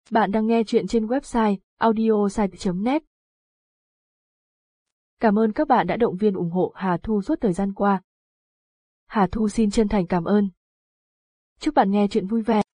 Bạn đang nghe chuyện trên website audiosite.net. Cảm ơn các bạn đã động viên ủng hộ Hà Thu suốt thời gian qua. Hà Thu xin chân thành cảm ơn. Chúc bạn nghe chuyện vui vẻ.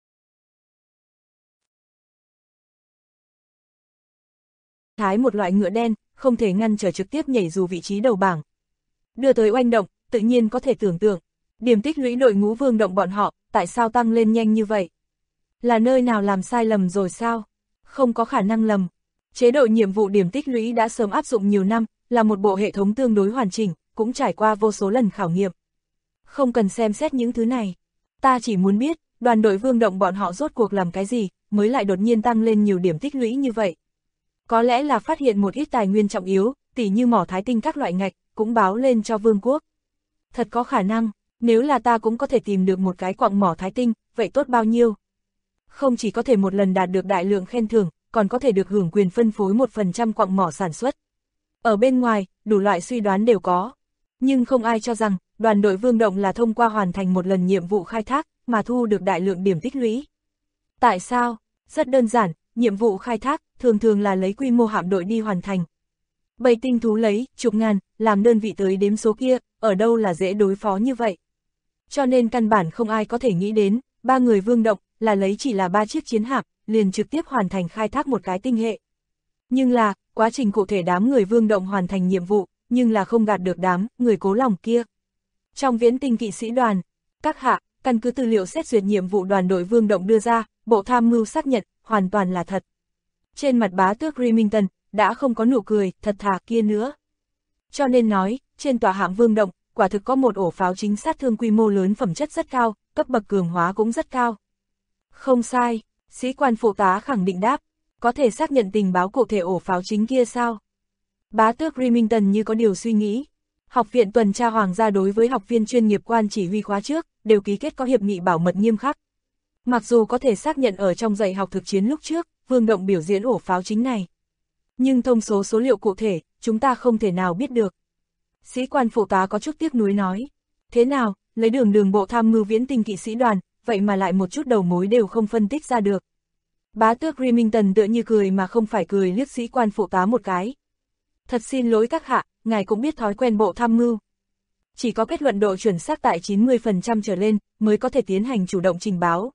Thái một loại ngựa đen, không thể ngăn trở trực tiếp nhảy dù vị trí đầu bảng. Đưa tới oanh động, tự nhiên có thể tưởng tượng. Điểm tích lũy đội ngũ Vương Động bọn họ, tại sao tăng lên nhanh như vậy? Là nơi nào làm sai lầm rồi sao? Không có khả năng lầm. Chế độ nhiệm vụ điểm tích lũy đã sớm áp dụng nhiều năm, là một bộ hệ thống tương đối hoàn chỉnh, cũng trải qua vô số lần khảo nghiệm. Không cần xem xét những thứ này. Ta chỉ muốn biết, đoàn đội Vương Động bọn họ rốt cuộc làm cái gì, mới lại đột nhiên tăng lên nhiều điểm tích lũy như vậy. Có lẽ là phát hiện một ít tài nguyên trọng yếu, tỉ như mỏ thái tinh các loại ngạch, cũng báo lên cho Vương quốc. Thật có khả năng, nếu là ta cũng có thể tìm được một cái quặng mỏ thái tinh, vậy tốt bao nhiêu? Không chỉ có thể một lần đạt được đại lượng khen thưởng, còn có thể được hưởng quyền phân phối 1% quặng mỏ sản xuất. Ở bên ngoài, đủ loại suy đoán đều có. Nhưng không ai cho rằng, đoàn đội Vương Động là thông qua hoàn thành một lần nhiệm vụ khai thác, mà thu được đại lượng điểm tích lũy. Tại sao? Rất đơn giản, nhiệm vụ khai thác, thường thường là lấy quy mô hạm đội đi hoàn thành. Bầy tinh thú lấy, chục ngàn, làm đơn vị tới đếm số kia, ở đâu là dễ đối phó như vậy. Cho nên căn bản không ai có thể nghĩ đến, 3 người Vương Động, là lấy chỉ là 3 chiếc chiến hạm, liền trực tiếp hoàn thành khai thác một cái tinh hệ. Nhưng là, quá trình cụ thể đám người Vương Động hoàn thành nhiệm vụ, nhưng là không gạt được đám người cố lòng kia. Trong viễn tinh kỵ sĩ đoàn, các hạ, căn cứ tư liệu xét duyệt nhiệm vụ đoàn đội Vương Động đưa ra, bộ tham mưu xác nhận, hoàn toàn là thật. Trên mặt bá tước Remington, đã không có nụ cười, thật thà kia nữa. Cho nên nói, trên tòa hạm Vương Động, quả thực có một ổ pháo chính sát thương quy mô lớn, phẩm chất rất cao, cấp bậc cường hóa cũng rất cao. Không sai, sĩ quan phụ tá khẳng định đáp, có thể xác nhận tình báo cụ thể ổ pháo chính kia sao? Bá tước Remington như có điều suy nghĩ. Học viện tuần tra hoàng gia đối với học viên chuyên nghiệp quan chỉ huy khóa trước, đều ký kết có hiệp nghị bảo mật nghiêm khắc. Mặc dù có thể xác nhận ở trong dạy học thực chiến lúc trước, Vương Động biểu diễn ổ pháo chính này. Nhưng thông số liệu cụ thể, chúng ta không thể nào biết được. Sĩ quan phụ tá có chút tiếc nuối nói. Thế nào, lấy đường bộ tham mưu viễn tinh kỵ sĩ đoàn, vậy mà lại một chút đầu mối đều không phân tích ra được. Bá tước Remington tựa như cười mà không phải cười liếc sĩ quan phụ tá một cái. Thật xin lỗi các hạ, ngài cũng biết thói quen bộ tham mưu. Chỉ có kết luận độ chuẩn xác tại 90% trở lên, mới có thể tiến hành chủ động trình báo.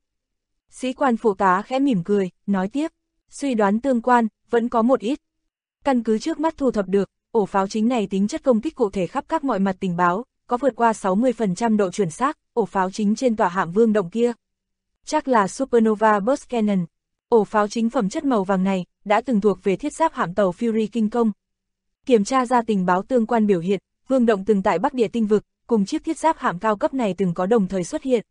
Sĩ quan phụ tá khẽ mỉm cười, nói tiếp, suy đoán tương quan, vẫn có một ít. Căn cứ trước mắt thu thập được, ổ pháo chính này tính chất công kích cụ thể khắp các mọi mặt tình báo, có vượt qua 60% độ chuẩn xác, ổ pháo chính trên tòa hạm Vương Động kia. Chắc là Supernova Burst Cannon. Ổ pháo chính phẩm chất màu vàng này, đã từng thuộc về thiết giáp hạm tàu Fury kinh công. Kiểm tra ra tình báo tương quan biểu hiện, Vương Động từng tại Bắc Địa tinh vực, cùng chiếc thiết giáp hạm cao cấp này từng có đồng thời xuất hiện.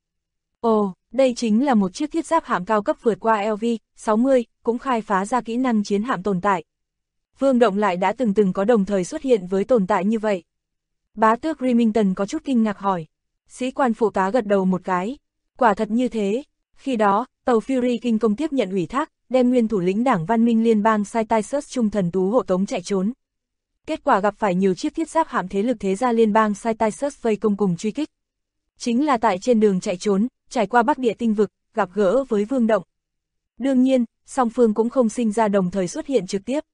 Ồ, đây chính là một chiếc thiết giáp hạm cao cấp vượt qua LV-60, cũng khai phá ra kỹ năng chiến hạm tồn tại. Vương Động lại đã từng có đồng thời xuất hiện với tồn tại như vậy. Bá tước Remington có chút kinh ngạc hỏi. Sĩ quan phụ tá gật đầu một cái. Quả thật như thế. Khi đó, tàu Fury kinh công tiếp nhận ủy thác, đem nguyên thủ lĩnh đảng văn minh liên bang Cyrus trung thần tú hộ tống chạy trốn. Kết quả gặp phải nhiều chiếc thiết giáp hạm thế lực thế gia liên bang Cyrus vây công cùng truy kích. Chính là tại trên đường chạy trốn, trải qua Bắc Địa tinh vực, gặp gỡ với Vương Động. Đương nhiên, song phương cũng không sinh ra đồng thời xuất hiện trực tiếp.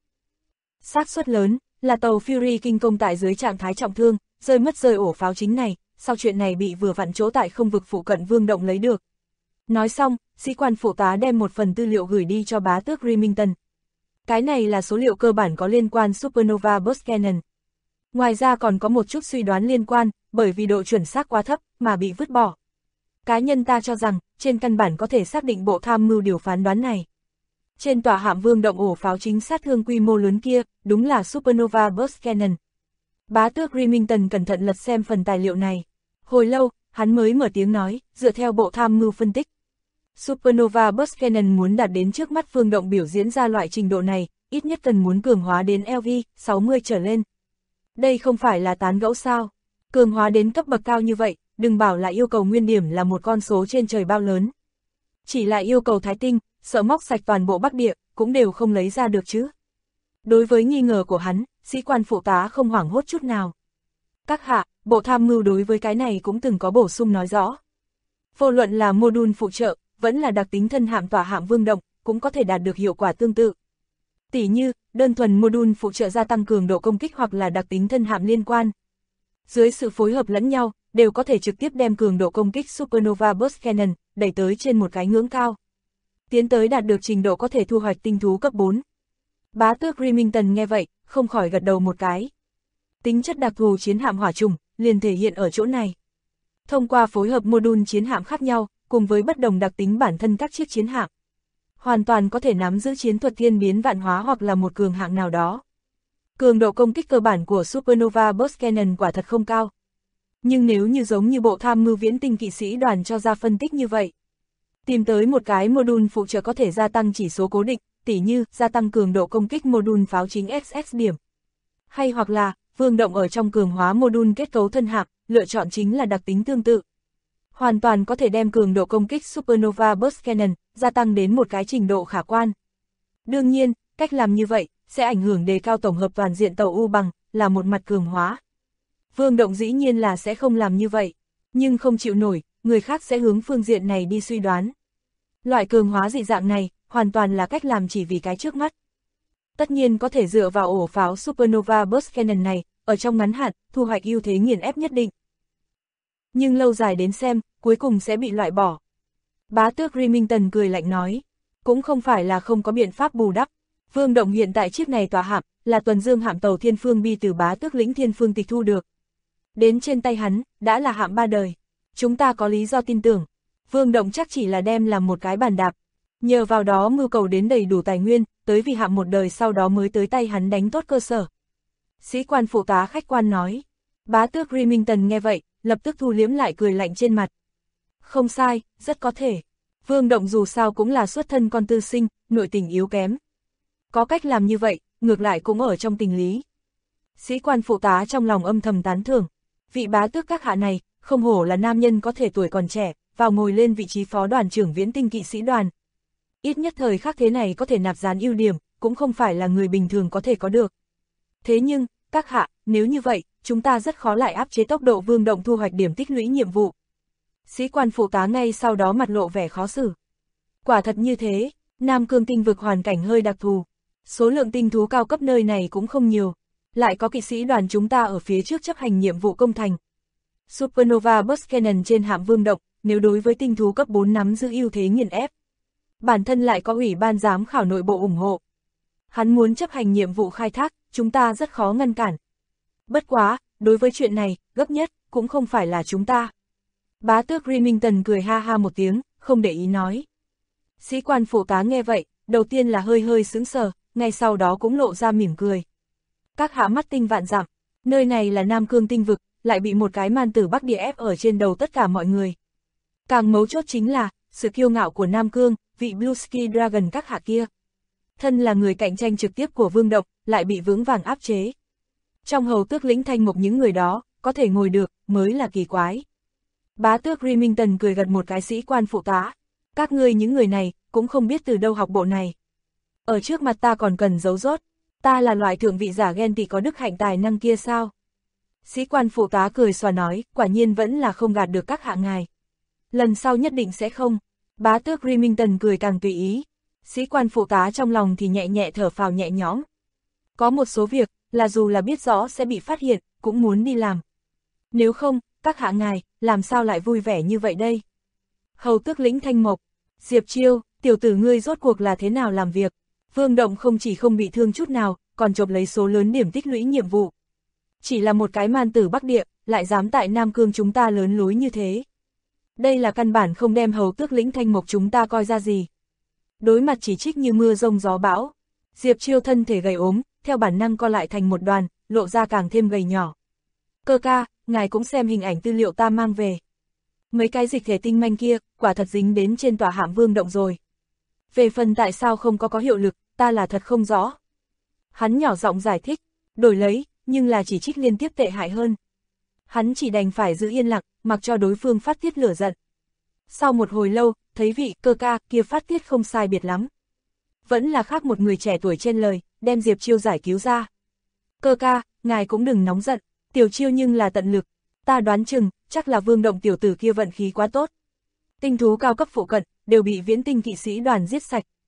Xác suất lớn là tàu Fury kinh công tại dưới trạng thái trọng thương, rơi ổ pháo chính này, sau chuyện này bị vừa vặn chỗ tại không vực phụ cận Vương Động lấy được. Nói xong, sĩ quan phụ tá đem một phần tư liệu gửi đi cho bá tước Remington. Cái này là số liệu cơ bản có liên quan Supernova Burst Cannon. Ngoài ra còn có một chút suy đoán liên quan, bởi vì độ chuẩn xác quá thấp, mà bị vứt bỏ. Cá nhân ta cho rằng, trên căn bản có thể xác định bộ tham mưu điều phán đoán này. Trên tòa hạm Vương Động ổ pháo chính sát thương quy mô lớn kia, đúng là Supernova Burst Cannon. Bá tước Remington cẩn thận lật xem phần tài liệu này. Hồi lâu, hắn mới mở tiếng nói, dựa theo bộ tham mưu phân tích. Supernova Burst Cannon muốn đạt đến trước mắt Vương Động biểu diễn ra loại trình độ này, ít nhất cần muốn cường hóa đến LV-60 trở lên. Đây không phải là tán gẫu sao? Cường hóa đến cấp bậc cao như vậy, đừng bảo là yêu cầu nguyên điểm là một con số trên trời bao lớn. Chỉ là yêu cầu thái tinh, sợ móc sạch toàn bộ Bắc Địa, cũng đều không lấy ra được chứ. Đối với nghi ngờ của hắn, sĩ quan phụ tá không hoảng hốt chút nào. Các hạ, bộ tham mưu đối với cái này cũng từng có bổ sung nói rõ. Vô luận là mô đun phụ trợ, vẫn là đặc tính thân hạm tòa hạm Vương Động, cũng có thể đạt được hiệu quả tương tự. Tỉ như, đơn thuần module phụ trợ gia tăng cường độ công kích hoặc là đặc tính thân hạm liên quan. Dưới sự phối hợp lẫn nhau, đều có thể trực tiếp đem cường độ công kích Supernova Burst Cannon đẩy tới trên một cái ngưỡng cao. Tiến tới đạt được trình độ có thể thu hoạch tinh thú cấp 4. Bá tước Remington nghe vậy, không khỏi gật đầu một cái. Tính chất đặc thù chiến hạm hỏa trùng liền thể hiện ở chỗ này. Thông qua phối hợp module chiến hạm khác nhau, cùng với bất đồng đặc tính bản thân các chiếc chiến hạm, hoàn toàn có thể nắm giữ chiến thuật thiên biến vạn hóa hoặc là một cường hạng nào đó. Cường độ công kích cơ bản của Supernova Burst Cannon quả thật không cao. Nhưng nếu như giống như bộ tham mưu viễn tinh kỵ sĩ đoàn cho ra phân tích như vậy, tìm tới một cái module phụ trợ có thể gia tăng chỉ số cố định, tỉ như gia tăng cường độ công kích module pháo chính XX điểm. Hay hoặc là, vương động ở trong cường hóa module kết cấu thân hạm, lựa chọn chính là đặc tính tương tự. Hoàn toàn có thể đem cường độ công kích Supernova Burst Cannon gia tăng đến một cái trình độ khả quan. Đương nhiên, cách làm như vậy sẽ ảnh hưởng đề cao tổng hợp toàn diện tàu U bằng, là một mặt cường hóa. Vương động dĩ nhiên là sẽ không làm như vậy, nhưng không chịu nổi, người khác sẽ hướng phương diện này đi suy đoán. Loại cường hóa dị dạng này, hoàn toàn là cách làm chỉ vì cái trước mắt. Tất nhiên có thể dựa vào ổ pháo Supernova Burst Cannon này, ở trong ngắn hạn, thu hoạch ưu thế nghiền ép nhất định. Nhưng lâu dài đến xem, cuối cùng sẽ bị loại bỏ. Bá tước Remington cười lạnh nói, cũng không phải là không có biện pháp bù đắp. Vương động hiện tại chiếc này tòa hạm, là tuần dương hạm tàu Thiên Phương Bi từ bá tước lĩnh Thiên Phương tịch thu được. Đến trên tay hắn, đã là hạm 3 đời. Chúng ta có lý do tin tưởng, Vương động chắc chỉ là đem làm một cái bàn đạp. Nhờ vào đó mưu cầu đến đầy đủ tài nguyên, tới vì hạm một đời sau đó mới tới tay hắn đánh tốt cơ sở. Sĩ quan phụ tá khách quan nói. Bá tước Remington nghe vậy, lập tức thu liếm lại cười lạnh trên mặt. Không sai, rất có thể. Vương động dù sao cũng là xuất thân con tư sinh, nội tình yếu kém. Có cách làm như vậy, ngược lại cũng ở trong tình lý. Sĩ quan phụ tá trong lòng âm thầm tán thưởng. Vị bá tước các hạ này, không hổ là nam nhân có thể tuổi còn trẻ, vào ngồi lên vị trí phó đoàn trưởng viễn tinh kỵ sĩ đoàn. Ít nhất thời khắc thế này có thể nạp dán ưu điểm, cũng không phải là người bình thường có thể có được. Thế nhưng, các hạ, nếu như vậy, chúng ta rất khó lại áp chế tốc độ vương động thu hoạch điểm tích lũy nhiệm vụ. Sĩ quan phụ tá ngay sau đó mặt lộ vẻ khó xử. Quả thật như thế, Nam Cương tinh vực hoàn cảnh hơi đặc thù. Số lượng tinh thú cao cấp nơi này cũng không nhiều. Lại có kỵ sĩ đoàn chúng ta ở phía trước chấp hành nhiệm vụ công thành. Supernova Burst Cannon trên hạm vương động, nếu đối với tinh thú cấp 4 nắm giữ ưu thế nghiền ép. Bản thân lại có ủy ban giám khảo nội bộ ủng hộ. Hắn muốn chấp hành nhiệm vụ khai thác, chúng ta rất khó ngăn cản. Bất quá, đối với chuyện này, gấp nhất, cũng không phải là chúng ta. Bá tước Remington cười ha ha một tiếng, không để ý nói. Sĩ quan phụ tá nghe vậy, đầu tiên là hơi hơi sững sờ, ngay sau đó cũng lộ ra mỉm cười. Các hạ mắt tinh vạn dặm, nơi này là Nam Cương tinh vực, lại bị một cái man tử Bắc Địa ép ở trên đầu tất cả mọi người. Càng mấu chốt chính là, sự kiêu ngạo của Nam Cương, vị Blue Ski Dragon các hạ kia. Thân là người cạnh tranh trực tiếp của vương động, lại bị vững vàng áp chế. Trong hầu tước lĩnh Thanh Mục những người đó, có thể ngồi được, mới là kỳ quái. Bá tước Remington cười gật một cái sĩ quan phụ tá. Các ngươi những người này, cũng không biết từ đâu học bộ này. Ở trước mặt ta còn cần giấu rốt, ta là loại thượng vị giả ghen tị có đức hạnh tài năng kia sao? Sĩ quan phụ tá cười xòa nói, quả nhiên vẫn là không gạt được các hạ ngài. Lần sau nhất định sẽ không. Bá tước Remington cười càng tùy ý. Sĩ quan phụ tá trong lòng thì nhẹ nhẹ thở phào nhẹ nhõm. Có một số việc, là dù là biết rõ sẽ bị phát hiện, cũng muốn đi làm. Nếu không, các hạ ngài, làm sao lại vui vẻ như vậy đây? Hầu tước lĩnh Thanh Mộc, Diệp Chiêu, tiểu tử ngươi rốt cuộc là thế nào làm việc? Vương động không chỉ không bị thương chút nào, còn chộp lấy số lớn điểm tích lũy nhiệm vụ. Chỉ là một cái man tử Bắc Địa, lại dám tại Nam Cương chúng ta lớn lối như thế. Đây là căn bản không đem hầu tước lĩnh Thanh Mộc chúng ta coi ra gì. Đối mặt chỉ trích như mưa rông gió bão, Diệp Chiêu thân thể gầy ốm, theo bản năng co lại thành một đoàn, lộ ra càng thêm gầy nhỏ. Cơ ca, ngài cũng xem hình ảnh tư liệu ta mang về. Mấy cái dịch thể tinh manh kia, quả thật dính đến trên tòa hạm vương động rồi. Về phần tại sao không có hiệu lực, ta là thật không rõ. Hắn nhỏ giọng giải thích, đổi lấy, nhưng là chỉ trích liên tiếp tệ hại hơn. Hắn chỉ đành phải giữ yên lặng, mặc cho đối phương phát tiết lửa giận. Sau một hồi lâu, thấy vị cơ ca kia phát tiết không sai biệt lắm. Vẫn là khác một người trẻ tuổi trên lời, đem Diệp Chiêu giải cứu ra. Cơ ca, ngài cũng đừng nóng giận, tiểu Chiêu nhưng là tận lực. Ta đoán chừng, chắc là vương động tiểu tử kia vận khí quá tốt. Tinh thú cao cấp phụ cận, đều bị viễn tinh kỵ sĩ đoàn giết sạch.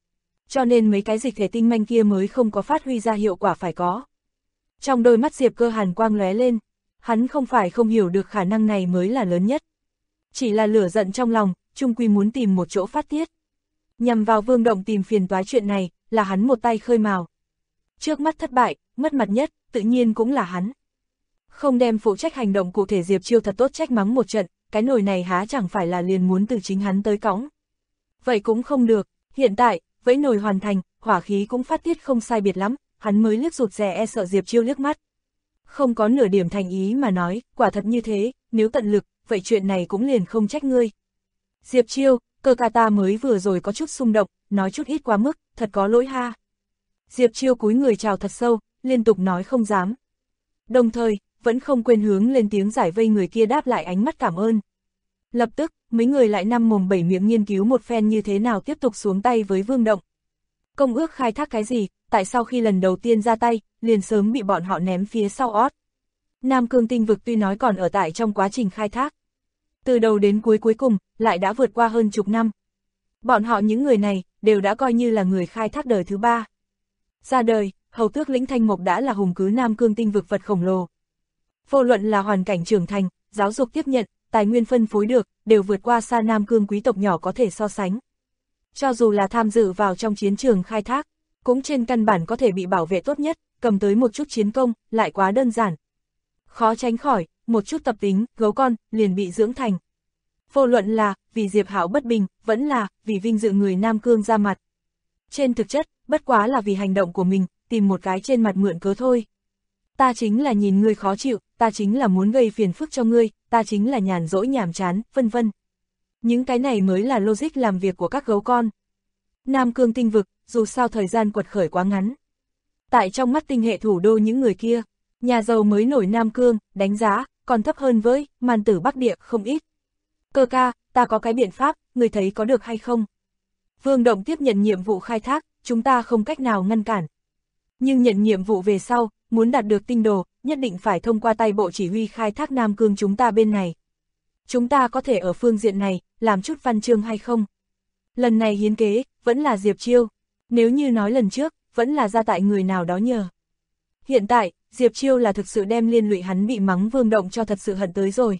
Cho nên mấy cái dịch thể tinh manh kia mới không có phát huy ra hiệu quả phải có. Trong đôi mắt Diệp Cơ hàn quang lóe lên, hắn không phải không hiểu được khả năng này mới là lớn nhất. Chỉ là lửa giận trong lòng, chung quy muốn tìm một chỗ phát tiết. Nhằm vào Vương Động tìm phiền toái chuyện này, là hắn một tay khơi mào. Trước mắt thất bại, mất mặt nhất, tự nhiên cũng là hắn. Không đem phụ trách hành động cụ thể Diệp Chiêu thật tốt trách mắng một trận, cái nồi này há chẳng phải là liền muốn từ chính hắn tới cõng. Vậy cũng không được, hiện tại, vẫy nồi hoàn thành, hỏa khí cũng phát tiết không sai biệt lắm, hắn mới liếc rụt rè e sợ Diệp Chiêu liếc mắt. Không có nửa điểm thành ý mà nói, quả thật như thế, nếu tận lực, vậy chuyện này cũng liền không trách ngươi. Diệp Chiêu, Cơ ca ta mới vừa rồi có chút xung động, nói chút ít quá mức, thật có lỗi ha. Diệp Chiêu cúi người chào thật sâu, liên tục nói không dám. Đồng thời, vẫn không quên hướng lên tiếng giải vây người kia đáp lại ánh mắt cảm ơn. Lập tức, mấy người lại năm mồm bảy miệng nghiên cứu một phen như thế nào tiếp tục xuống tay với Vương Động. Công ước khai thác cái gì, tại sao khi lần đầu tiên ra tay, liền sớm bị bọn họ ném phía sau ót. Nam Cương tinh vực tuy nói còn ở tại trong quá trình khai thác. Từ đầu đến cuối cùng, lại đã vượt qua hơn chục năm. Bọn họ những người này, đều đã coi như là người khai thác đời thứ ba. Ra đời, hầu tước lĩnh Thanh Mộc đã là hùng cứ Nam Cương tinh vực vật khổng lồ. Vô luận là hoàn cảnh trưởng thành, giáo dục tiếp nhận, tài nguyên phân phối được, đều vượt qua xa Nam Cương quý tộc nhỏ có thể so sánh. Cho dù là tham dự vào trong chiến trường khai thác, cũng trên căn bản có thể bị bảo vệ tốt nhất, cầm tới một chút chiến công, lại quá đơn giản. Khó tránh khỏi, một chút tập tính, gấu con, liền bị dưỡng thành. Vô luận là, vì Diệp Hạo bất bình, vẫn là, vì vinh dự người Nam Cương ra mặt. Trên thực chất, bất quá là vì hành động của mình, tìm một cái trên mặt mượn cớ thôi. Ta chính là nhìn ngươi khó chịu, ta chính là muốn gây phiền phức cho ngươi, ta chính là nhàn rỗi nhàm chán, vân vân. Những cái này mới là logic làm việc của các gấu con. Nam Cương tinh vực, dù sao thời gian quật khởi quá ngắn. Tại trong mắt tinh hệ thủ đô những người kia, nhà giàu mới nổi Nam Cương, đánh giá, còn thấp hơn với Man Tử Bắc Địa không ít. Cơ ca, ta có cái biện pháp, người thấy có được hay không? Vương Động tiếp nhận nhiệm vụ khai thác, chúng ta không cách nào ngăn cản. Nhưng nhận nhiệm vụ về sau, muốn đạt được tinh đồ, nhất định phải thông qua tay bộ chỉ huy khai thác Nam Cương chúng ta bên này. Chúng ta có thể ở phương diện này, làm chút văn chương hay không? Lần này hiến kế, vẫn là Diệp Chiêu. Nếu như nói lần trước, vẫn là ra tại người nào đó nhờ. Hiện tại, Diệp Chiêu là thực sự đem liên lụy hắn bị mắng Vương Động cho thật sự hận tới rồi.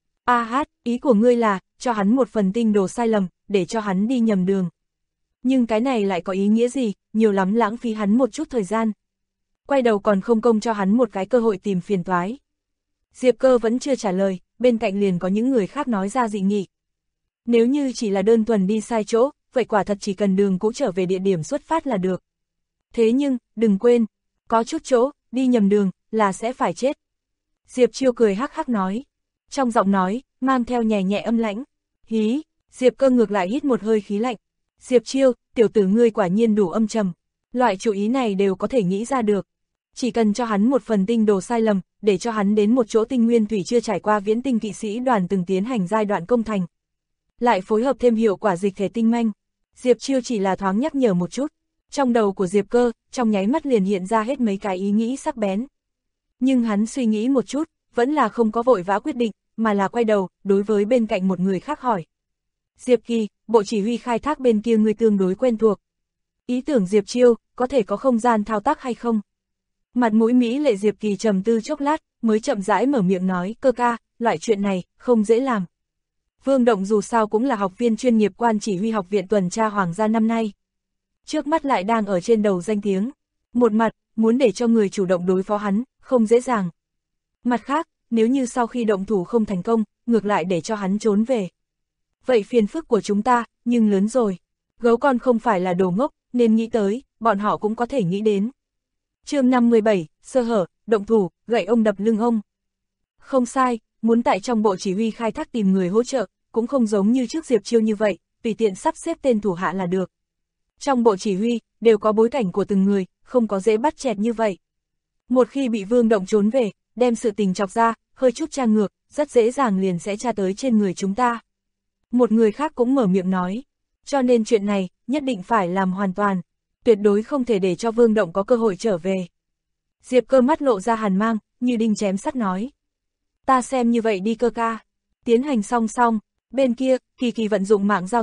Ý của ngươi là, cho hắn một phần tinh đồ sai lầm, để cho hắn đi nhầm đường. Nhưng cái này lại có ý nghĩa gì, nhiều lắm lãng phí hắn một chút thời gian. Quay đầu còn không công cho hắn một cái cơ hội tìm phiền toái. Diệp Cơ vẫn chưa trả lời, bên cạnh liền có những người khác nói ra dị nghị. Nếu như chỉ là đơn thuần đi sai chỗ, vậy quả thật chỉ cần đường cũ trở về địa điểm xuất phát là được. Thế nhưng, đừng quên, có chút chỗ, đi nhầm đường, là sẽ phải chết. Diệp Chiêu cười hắc hắc nói. Trong giọng nói, mang theo nhẹ nhẹ âm lãnh. Hí, Diệp Cơ ngược lại hít một hơi khí lạnh. Diệp Chiêu, tiểu tử ngươi quả nhiên đủ âm trầm. Loại chủ ý này đều có thể nghĩ ra được. Chỉ cần cho hắn một phần tinh đồ sai lầm, để cho hắn đến một chỗ tinh nguyên thủy chưa trải qua viễn tinh kỵ sĩ đoàn từng tiến hành giai đoạn công thành. Lại phối hợp thêm hiệu quả dịch thể tinh manh. Diệp Chiêu chỉ là thoáng nhắc nhở một chút. Trong đầu của Diệp Cơ, trong nháy mắt liền hiện ra hết mấy cái ý nghĩ sắc bén. Nhưng hắn suy nghĩ một chút, vẫn là không có vội vã quyết định, mà là quay đầu, đối với bên cạnh một người khác hỏi. Diệp Kỳ, bộ chỉ huy khai thác bên kia ngươi tương đối quen thuộc. Ý tưởng Diệp Chiêu, có thể có không gian thao tác hay không? Mặt mũi mỹ lệ Diệp Kỳ trầm tư chốc lát, mới chậm rãi mở miệng nói, Cơ ca, loại chuyện này, không dễ làm. Vương Động dù sao cũng là học viên chuyên nghiệp quan chỉ huy học viện tuần tra Hoàng gia năm nay. Trước mắt lại đang ở trên đầu danh tiếng. Một mặt, muốn để cho người chủ động đối phó hắn, không dễ dàng. Mặt khác, nếu như sau khi động thủ không thành công, ngược lại để cho hắn trốn về. Vậy phiền phức của chúng ta, nhưng lớn rồi. Gấu con không phải là đồ ngốc, nên nghĩ tới, bọn họ cũng có thể nghĩ đến. Chương 57, sơ hở, động thủ, gậy ông đập lưng ông. Không sai, muốn tại trong bộ chỉ huy khai thác tìm người hỗ trợ, cũng không giống như trước Diệp Chiêu như vậy, tùy tiện sắp xếp tên thủ hạ là được. Trong bộ chỉ huy, đều có bối cảnh của từng người, không có dễ bắt chẹt như vậy. Một khi bị Vương Động trốn về, đem sự tình chọc ra, hơi chút tra ngược, rất dễ dàng liền sẽ tra tới trên người chúng ta. Một người khác cũng mở miệng nói, cho nên chuyện này, nhất định phải làm hoàn toàn, tuyệt đối không thể để cho Vương Động có cơ hội trở về. Diệp Cơ mắt lộ ra hàn mang, như đinh chém sắt nói. Ta xem như vậy đi Cơ ca. Tiến hành song song, bên kia, Kỳ Kỳ vận dụng mạng giao thiệp,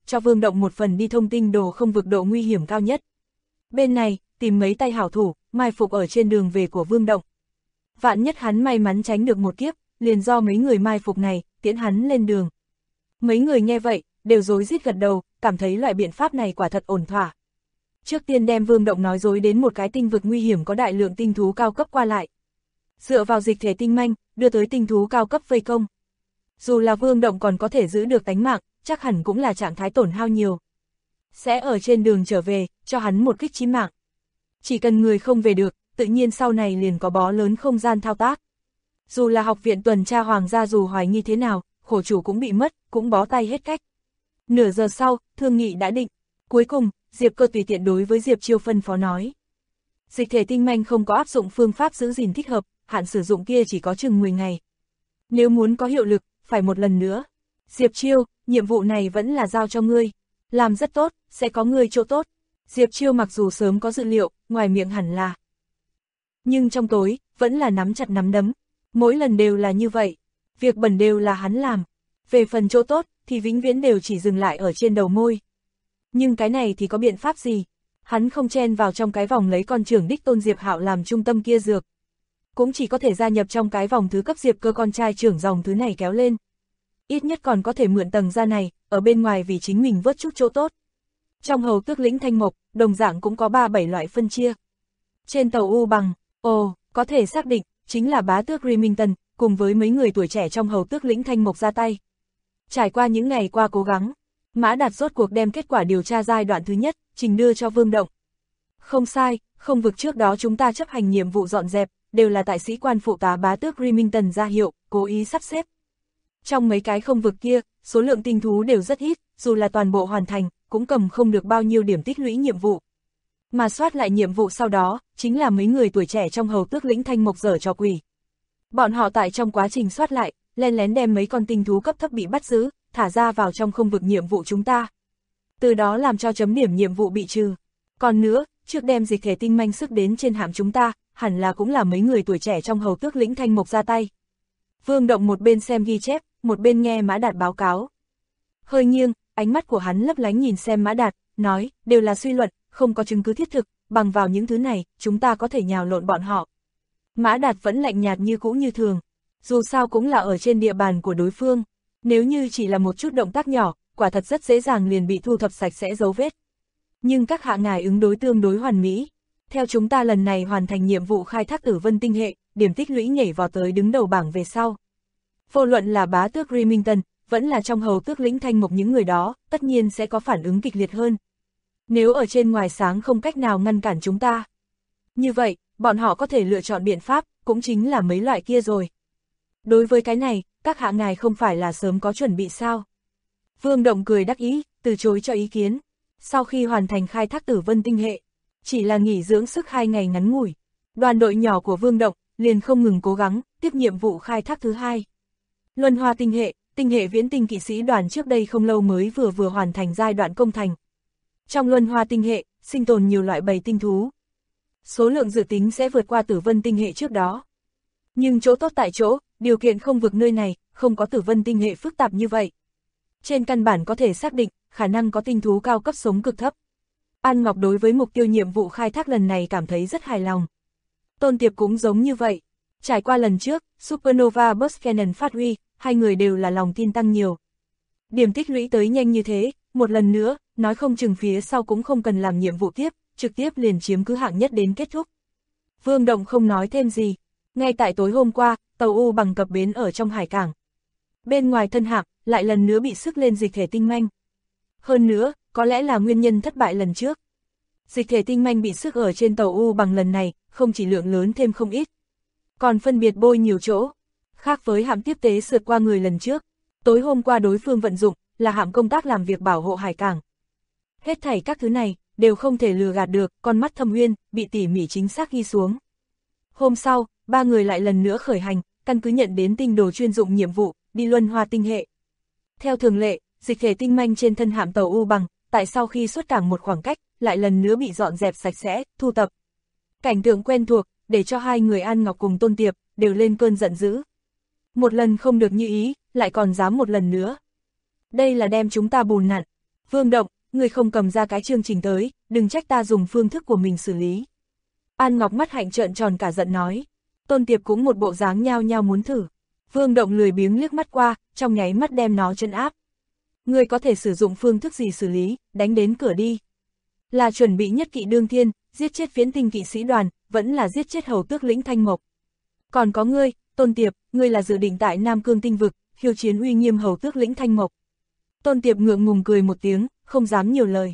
cho Vương Động một phần đi thông tinh đồ không vực độ nguy hiểm cao nhất. Bên này, tìm mấy tay hảo thủ, mai phục ở trên đường về của Vương Động. Vạn nhất hắn may mắn tránh được một kiếp, liền do mấy người mai phục này, tiễn hắn lên đường. Mấy người nghe vậy, đều rối rít gật đầu, cảm thấy loại biện pháp này quả thật ổn thỏa. Trước tiên đem Vương Động nói dối đến một cái tinh vực nguy hiểm có đại lượng tinh thú cao cấp qua lại. Dựa vào dịch thể tinh manh, đưa tới tinh thú cao cấp vây công. Dù là Vương Động còn có thể giữ được tánh mạng, chắc hẳn cũng là trạng thái tổn hao nhiều. Sẽ ở trên đường trở về, cho hắn một kích chí mạng. Chỉ cần người không về được, tự nhiên sau này liền có bó lớn không gian thao tác. Dù là học viện tuần tra hoàng gia dù hoài nghi thế nào, khổ chủ cũng bị mất, cũng bó tay hết cách. Nửa giờ sau, thương nghị đã định. Cuối cùng, Diệp Cơ tùy tiện đối với Diệp Chiêu phân phó nói. Dịch thể tinh manh không có áp dụng phương pháp giữ gìn thích hợp, hạn sử dụng kia chỉ có chừng 10 ngày. Nếu muốn có hiệu lực, phải một lần nữa. Diệp Chiêu, nhiệm vụ này vẫn là giao cho ngươi. Làm rất tốt, sẽ có ngươi chỗ tốt. Diệp Chiêu mặc dù sớm có dự liệu, ngoài miệng hẳn là. Nhưng trong tối, vẫn là nắm chặt nắm đấm. Mỗi lần đều là như vậy. Việc bẩn đều là hắn làm. Về phần chỗ tốt, thì vĩnh viễn đều chỉ dừng lại ở trên đầu môi. Nhưng cái này thì có biện pháp gì? Hắn không chen vào trong cái vòng lấy con trưởng đích tôn Diệp Hạo làm trung tâm kia dược. Cũng chỉ có thể gia nhập trong cái vòng thứ cấp Diệp Cơ con trai trưởng dòng thứ này kéo lên. Ít nhất còn có thể mượn tầng ra này, ở bên ngoài vì chính mình vớt chút chỗ tốt. Trong hầu tước lĩnh Thanh Mộc, đồng dạng cũng có 3-7 loại phân chia. Trên tàu U Bằng, có thể xác định, chính là bá tước Remington, cùng với mấy người tuổi trẻ trong hầu tước lĩnh Thanh Mộc ra tay. Trải qua những ngày qua cố gắng, Mã Đạt rốt cuộc đem kết quả điều tra giai đoạn thứ nhất, trình đưa cho Vương Động. Không sai, không vực trước đó chúng ta chấp hành nhiệm vụ dọn dẹp, đều là tại sĩ quan phụ tá bá tước Remington ra hiệu, cố ý sắp xếp. Trong mấy cái không vực kia, số lượng tinh thú đều rất ít, dù là toàn bộ hoàn thành, cũng cầm không được bao nhiêu điểm tích lũy nhiệm vụ. Mà soát lại nhiệm vụ sau đó, chính là mấy người tuổi trẻ trong hầu tước lĩnh Thanh Mộc dở trò quỷ. Bọn họ tại trong quá trình soát lại, len lén đem mấy con tinh thú cấp thấp bị bắt giữ, thả ra vào trong không vực nhiệm vụ chúng ta. Từ đó làm cho chấm điểm nhiệm vụ bị trừ. Còn nữa, trước đem dịch thể tinh manh sức đến trên hạm chúng ta, hẳn là cũng là mấy người tuổi trẻ trong hầu tước lĩnh Thanh Mộc ra tay. Vương Động một bên xem ghi chép, một bên nghe Mã Đạt báo cáo. Hơi nghiêng, ánh mắt của hắn lấp lánh nhìn xem Mã Đạt, nói, đều là suy luận, không có chứng cứ thiết thực, bằng vào những thứ này, chúng ta có thể nhào lộn bọn họ. Mã Đạt vẫn lạnh nhạt như cũ như thường, dù sao cũng là ở trên địa bàn của đối phương, nếu như chỉ là một chút động tác nhỏ, quả thật rất dễ dàng liền bị thu thập sạch sẽ dấu vết. Nhưng các hạ ngài ứng đối tương đối hoàn mỹ. Theo chúng ta lần này hoàn thành nhiệm vụ khai thác tử vân tinh hệ, điểm tích lũy nhảy vào tới đứng đầu bảng về sau. Vô luận là bá tước Remington, vẫn là trong hầu tước lĩnh Thanh Mộc những người đó, tất nhiên sẽ có phản ứng kịch liệt hơn. Nếu ở trên ngoài sáng không cách nào ngăn cản chúng ta. Như vậy, bọn họ có thể lựa chọn biện pháp, cũng chính là mấy loại kia rồi. Đối với cái này, các hạ ngài không phải là sớm có chuẩn bị sao? Vương Động cười đắc ý, từ chối cho ý kiến. Sau khi hoàn thành khai thác tử vân tinh hệ, chỉ là nghỉ dưỡng sức 2 ngày ngắn ngủi, đoàn đội nhỏ của Vương Động liền không ngừng cố gắng, tiếp nhiệm vụ khai thác thứ 2. Luân Hoa tinh hệ viễn tinh kỵ sĩ đoàn trước đây không lâu mới vừa hoàn thành giai đoạn công thành. Trong Luân Hoa tinh hệ, sinh tồn nhiều loại bầy tinh thú. Số lượng dự tính sẽ vượt qua tử vân tinh hệ trước đó. Nhưng chỗ tốt tại chỗ, điều kiện không vực nơi này, không có tử vân tinh hệ phức tạp như vậy. Trên căn bản có thể xác định, khả năng có tinh thú cao cấp sống cực thấp. An Ngọc đối với mục tiêu nhiệm vụ khai thác lần này cảm thấy rất hài lòng. Tôn Tiệp cũng giống như vậy. Trải qua lần trước, Supernova Burst Cannon phát huy, hai người đều là lòng tin tăng nhiều. Điểm tích lũy tới nhanh như thế, một lần nữa, nói không chừng phía sau cũng không cần làm nhiệm vụ tiếp, trực tiếp liền chiếm cứ hạng nhất đến kết thúc. Vương Động không nói thêm gì. Ngay tại tối hôm qua, tàu U Bằng cập bến ở trong hải cảng. Bên ngoài thân hạm, lại lần nữa bị sức lên dịch thể tinh manh. Hơn nữa, có lẽ là nguyên nhân thất bại lần trước. Dịch thể tinh manh bị sức ở trên tàu U Bằng lần này, không chỉ lượng lớn thêm không ít, còn phân biệt bôi nhiều chỗ. Khác với hạm tiếp tế sượt qua người lần trước, tối hôm qua đối phương vận dụng, là hạm công tác làm việc bảo hộ hải cảng. Hết thảy các thứ này, đều không thể lừa gạt được, con mắt Thâm Uyên, bị tỉ mỉ chính xác ghi xuống. Hôm sau, ba người lại lần nữa khởi hành, căn cứ nhận đến tinh đồ chuyên dụng nhiệm vụ, đi Luân Hoa tinh hệ. Theo thường lệ, dịch thể tinh manh trên thân hạm tàu U Bằng, tại sau khi xuất cảng một khoảng cách, lại lần nữa bị dọn dẹp sạch sẽ, thu tập. Cảnh tượng quen thuộc, để cho hai người An Ngọc cùng Tôn Tiệp, đều lên cơn giận dữ. Một lần không được như ý, lại còn dám một lần nữa. Đây là đem chúng ta bùn nặn. Vương Động, người không cầm ra cái chương trình tới, đừng trách ta dùng phương thức của mình xử lý. An Ngọc mắt hạnh trợn tròn cả giận nói. Tôn Tiệp cũng một bộ dáng nhao nhao muốn thử. Vương Động lười biếng liếc mắt qua, trong nháy mắt đem nó trấn áp. Người có thể sử dụng phương thức gì xử lý, đánh đến cửa đi. Là chuẩn bị nhất kỵ đương thiên, giết chết Viễn Tinh kỵ sĩ đoàn, vẫn là giết chết hầu tước lĩnh Thanh Mộc. Còn có ngươi, Tôn Tiệp, ngươi là dự định tại Nam Cương tinh vực, khiêu chiến uy nghiêm hầu tước lĩnh Thanh Mộc. Tôn Tiệp ngượng ngùng cười một tiếng, không dám nhiều lời.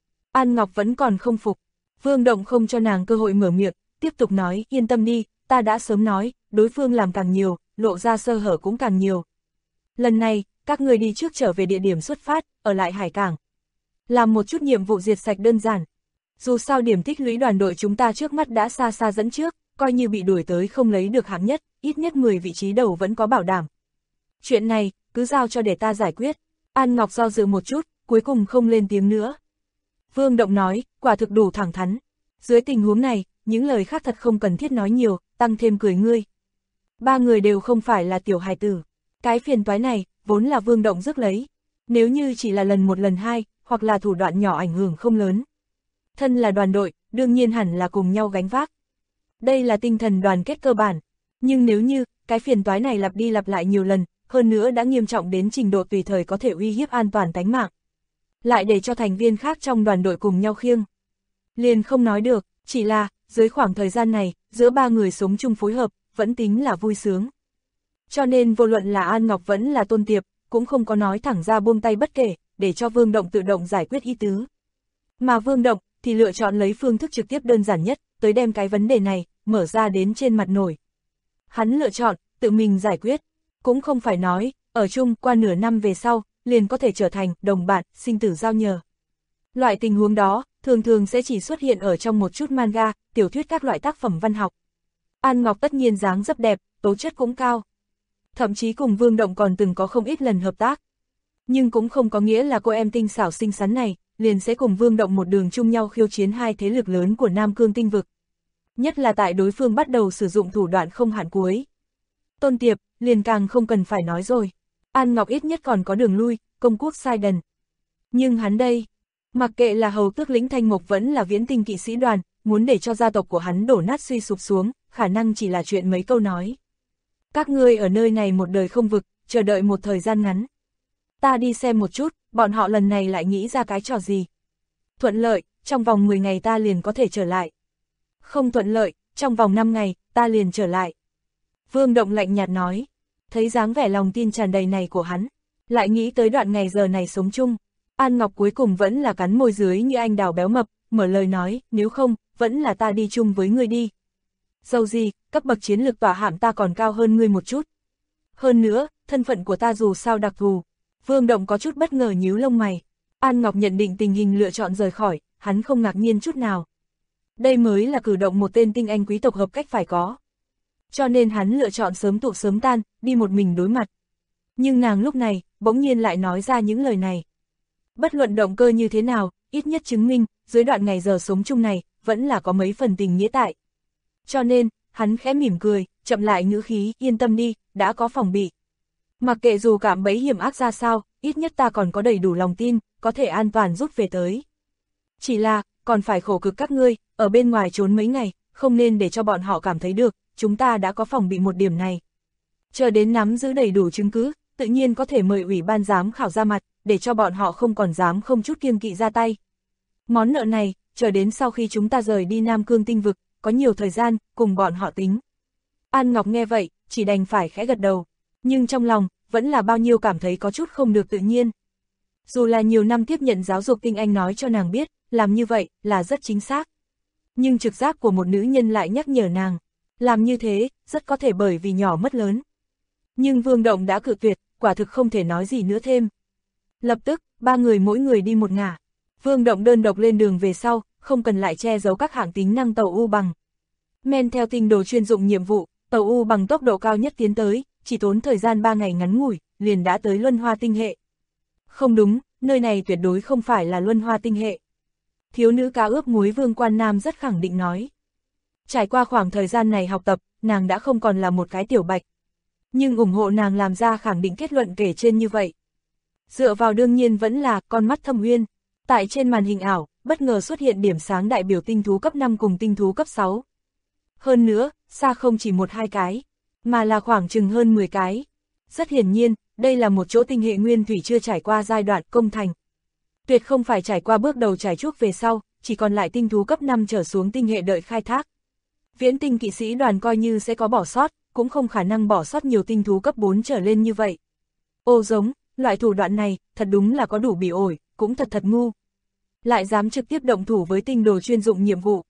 An Ngọc vẫn còn không phục. Vương Động không cho nàng cơ hội mở miệng, tiếp tục nói, yên tâm đi, ta đã sớm nói, đối phương làm càng nhiều, lộ ra sơ hở cũng càng nhiều. Lần này, các người đi trước trở về địa điểm xuất phát, ở lại hải cảng. Làm một chút nhiệm vụ diệt sạch đơn giản. Dù sao điểm tích lũy đoàn đội chúng ta trước mắt đã xa xa dẫn trước, coi như bị đuổi tới không lấy được hạng nhất, ít nhất 10 vị trí đầu vẫn có bảo đảm. Chuyện này, cứ giao cho để ta giải quyết. An Ngọc do dự một chút, cuối cùng không lên tiếng nữa. Vương Động nói, quả thực đủ thẳng thắn. Dưới tình huống này, những lời khác thật không cần thiết nói nhiều, tăng thêm cười ngươi. Ba người đều không phải là tiểu hài tử. Cái phiền toái này, vốn là Vương Động rước lấy. Nếu như chỉ là lần một lần hai, hoặc là thủ đoạn nhỏ ảnh hưởng không lớn. Thân là đoàn đội, đương nhiên hẳn là cùng nhau gánh vác. Đây là tinh thần đoàn kết cơ bản. Nhưng nếu như, cái phiền toái này lặp đi lặp lại nhiều lần, hơn nữa đã nghiêm trọng đến trình độ tùy thời có thể uy hiếp an toàn tánh mạng. Lại để cho thành viên khác trong đoàn đội cùng nhau khiêng. Liền không nói được, chỉ là, dưới khoảng thời gian này, giữa ba người sống chung phối hợp, vẫn tính là vui sướng. Cho nên vô luận là An Ngọc vẫn là Tôn Tiệp, cũng không có nói thẳng ra buông tay bất kể, để cho Vương Động tự động giải quyết ý tứ. Mà Vương Động, thì lựa chọn lấy phương thức trực tiếp đơn giản nhất, tới đem cái vấn đề này, mở ra đến trên mặt nổi. Hắn lựa chọn, tự mình giải quyết. Cũng không phải nói, ở chung qua nửa năm về sau, liền có thể trở thành đồng bạn, sinh tử giao nhờ. Loại tình huống đó, thường thường sẽ chỉ xuất hiện ở trong một chút manga, tiểu thuyết các loại tác phẩm văn học. An Ngọc tất nhiên dáng dấp đẹp, tố chất cũng cao. Thậm chí cùng Vương Động còn từng có không ít lần hợp tác. Nhưng cũng không có nghĩa là cô em tinh xảo xinh xắn này, liền sẽ cùng Vương Động một đường chung nhau khiêu chiến hai thế lực lớn của Nam Cương tinh vực. Nhất là tại đối phương bắt đầu sử dụng thủ đoạn không hạn cuối. Tôn Tiệp, liền càng không cần phải nói rồi. An Ngọc ít nhất còn có đường lui, công quốc sai đần. Nhưng hắn đây, mặc kệ là hầu tước lĩnh Thanh Mộc vẫn là Viễn Tinh kỵ sĩ đoàn, muốn để cho gia tộc của hắn đổ nát suy sụp xuống, khả năng chỉ là chuyện mấy câu nói. Các ngươi ở nơi này một đời không vực, chờ đợi một thời gian ngắn. Ta đi xem một chút, bọn họ lần này lại nghĩ ra cái trò gì. Thuận lợi, trong vòng 10 ngày ta liền có thể trở lại. Không thuận lợi, trong vòng 5 ngày, ta liền trở lại. Vương Động lạnh nhạt nói, thấy dáng vẻ lòng tin tràn đầy này của hắn, lại nghĩ tới đoạn ngày giờ này sống chung. An Ngọc cuối cùng vẫn là cắn môi dưới như anh đào béo mập, mở lời nói, nếu không, vẫn là ta đi chung với ngươi đi. Dẫu gì, cấp bậc chiến lược tỏa hạm ta còn cao hơn ngươi một chút. Hơn nữa, thân phận của ta dù sao đặc thù. Vương Động có chút bất ngờ nhíu lông mày. An Ngọc nhận định tình hình lựa chọn rời khỏi, hắn không ngạc nhiên chút nào. Đây mới là cử động một tên tinh anh quý tộc hợp cách phải có. Cho nên hắn lựa chọn sớm tụ sớm tan, đi một mình đối mặt. Nhưng nàng lúc này, bỗng nhiên lại nói ra những lời này. Bất luận động cơ như thế nào, ít nhất chứng minh, dưới đoạn ngày giờ sống chung này, vẫn là có mấy phần tình nghĩa tại. Cho nên, hắn khẽ mỉm cười, chậm lại ngữ khí, yên tâm đi, đã có phòng bị. Mặc kệ dù cảm bẫy hiểm ác ra sao, ít nhất ta còn có đầy đủ lòng tin, có thể an toàn rút về tới. Chỉ là, còn phải khổ cực các ngươi, ở bên ngoài trốn mấy ngày, không nên để cho bọn họ cảm thấy được, chúng ta đã có phòng bị một điểm này. Chờ đến nắm giữ đầy đủ chứng cứ, tự nhiên có thể mời ủy ban giám khảo ra mặt, để cho bọn họ không còn dám không chút kiêng kỵ ra tay. Món nợ này, chờ đến sau khi chúng ta rời đi Nam Cương tinh vực, có nhiều thời gian, cùng bọn họ tính. An Ngọc nghe vậy, chỉ đành phải khẽ gật đầu, nhưng trong lòng, vẫn là bao nhiêu cảm thấy có chút không được tự nhiên. Dù là nhiều năm tiếp nhận giáo dục tinh anh nói cho nàng biết, làm như vậy, là rất chính xác. Nhưng trực giác của một nữ nhân lại nhắc nhở nàng, làm như thế, rất có thể bởi vì nhỏ mất lớn. Nhưng Vương Động đã cự tuyệt, quả thực không thể nói gì nữa thêm. Lập tức, ba người mỗi người đi một ngả. Vương Động đơn độc lên đường về sau, không cần lại che giấu các hạng tính năng tàu U bằng. Men theo tinh đồ chuyên dụng nhiệm vụ, tàu U bằng tốc độ cao nhất tiến tới, chỉ tốn thời gian 3 ngày ngắn ngủi, liền đã tới Luân Hoa tinh hệ. Không đúng, nơi này tuyệt đối không phải là Luân Hoa tinh hệ. Thiếu nữ cá ướp muối Vương Quan Nam rất khẳng định nói. Trải qua khoảng thời gian này học tập, nàng đã không còn là một cái tiểu bạch. Nhưng ủng hộ nàng làm ra khẳng định kết luận kể trên như vậy. Dựa vào đương nhiên vẫn là con mắt Thâm Uyên. Tại trên màn hình ảo, bất ngờ xuất hiện điểm sáng đại biểu tinh thú cấp 5 cùng tinh thú cấp 6. Hơn nữa, xa không chỉ 1-2 cái, mà là khoảng chừng hơn 10 cái. Rất hiển nhiên, đây là một chỗ tinh hệ nguyên thủy chưa trải qua giai đoạn công thành. Tuyệt không phải trải qua bước đầu trải chuốt về sau, chỉ còn lại tinh thú cấp 5 trở xuống tinh hệ đợi khai thác. Viễn tinh kỵ sĩ đoàn coi như sẽ có bỏ sót, cũng không khả năng bỏ sót nhiều tinh thú cấp 4 trở lên như vậy. Ô giống, loại thủ đoạn này, thật đúng là có đủ bị ổi, cũng thật ngu. Lại dám trực tiếp động thủ với tinh đồ chuyên dụng nhiệm vụ.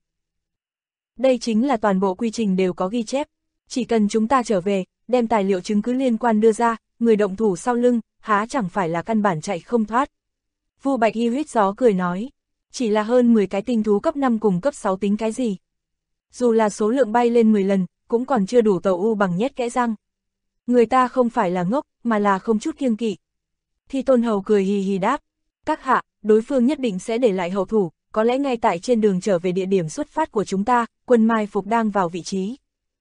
Đây chính là toàn bộ quy trình đều có ghi chép. Chỉ cần chúng ta trở về, đem tài liệu chứng cứ liên quan đưa ra, người động thủ sau lưng, há chẳng phải là căn bản chạy không thoát. Vu Bạch Y huýt gió cười nói, chỉ là hơn 10 cái tinh thú cấp 5 cùng cấp 6 tính cái gì. Dù là số lượng bay lên 10 lần, cũng còn chưa đủ tàu u bằng nhét kẽ răng. Người ta không phải là ngốc, mà là không chút kiêng kỵ. Thi Tôn Hầu cười hì hì đáp, các hạ, đối phương nhất định sẽ để lại hậu thủ, có lẽ ngay tại trên đường trở về địa điểm xuất phát của chúng ta, quân mai phục đang vào vị trí.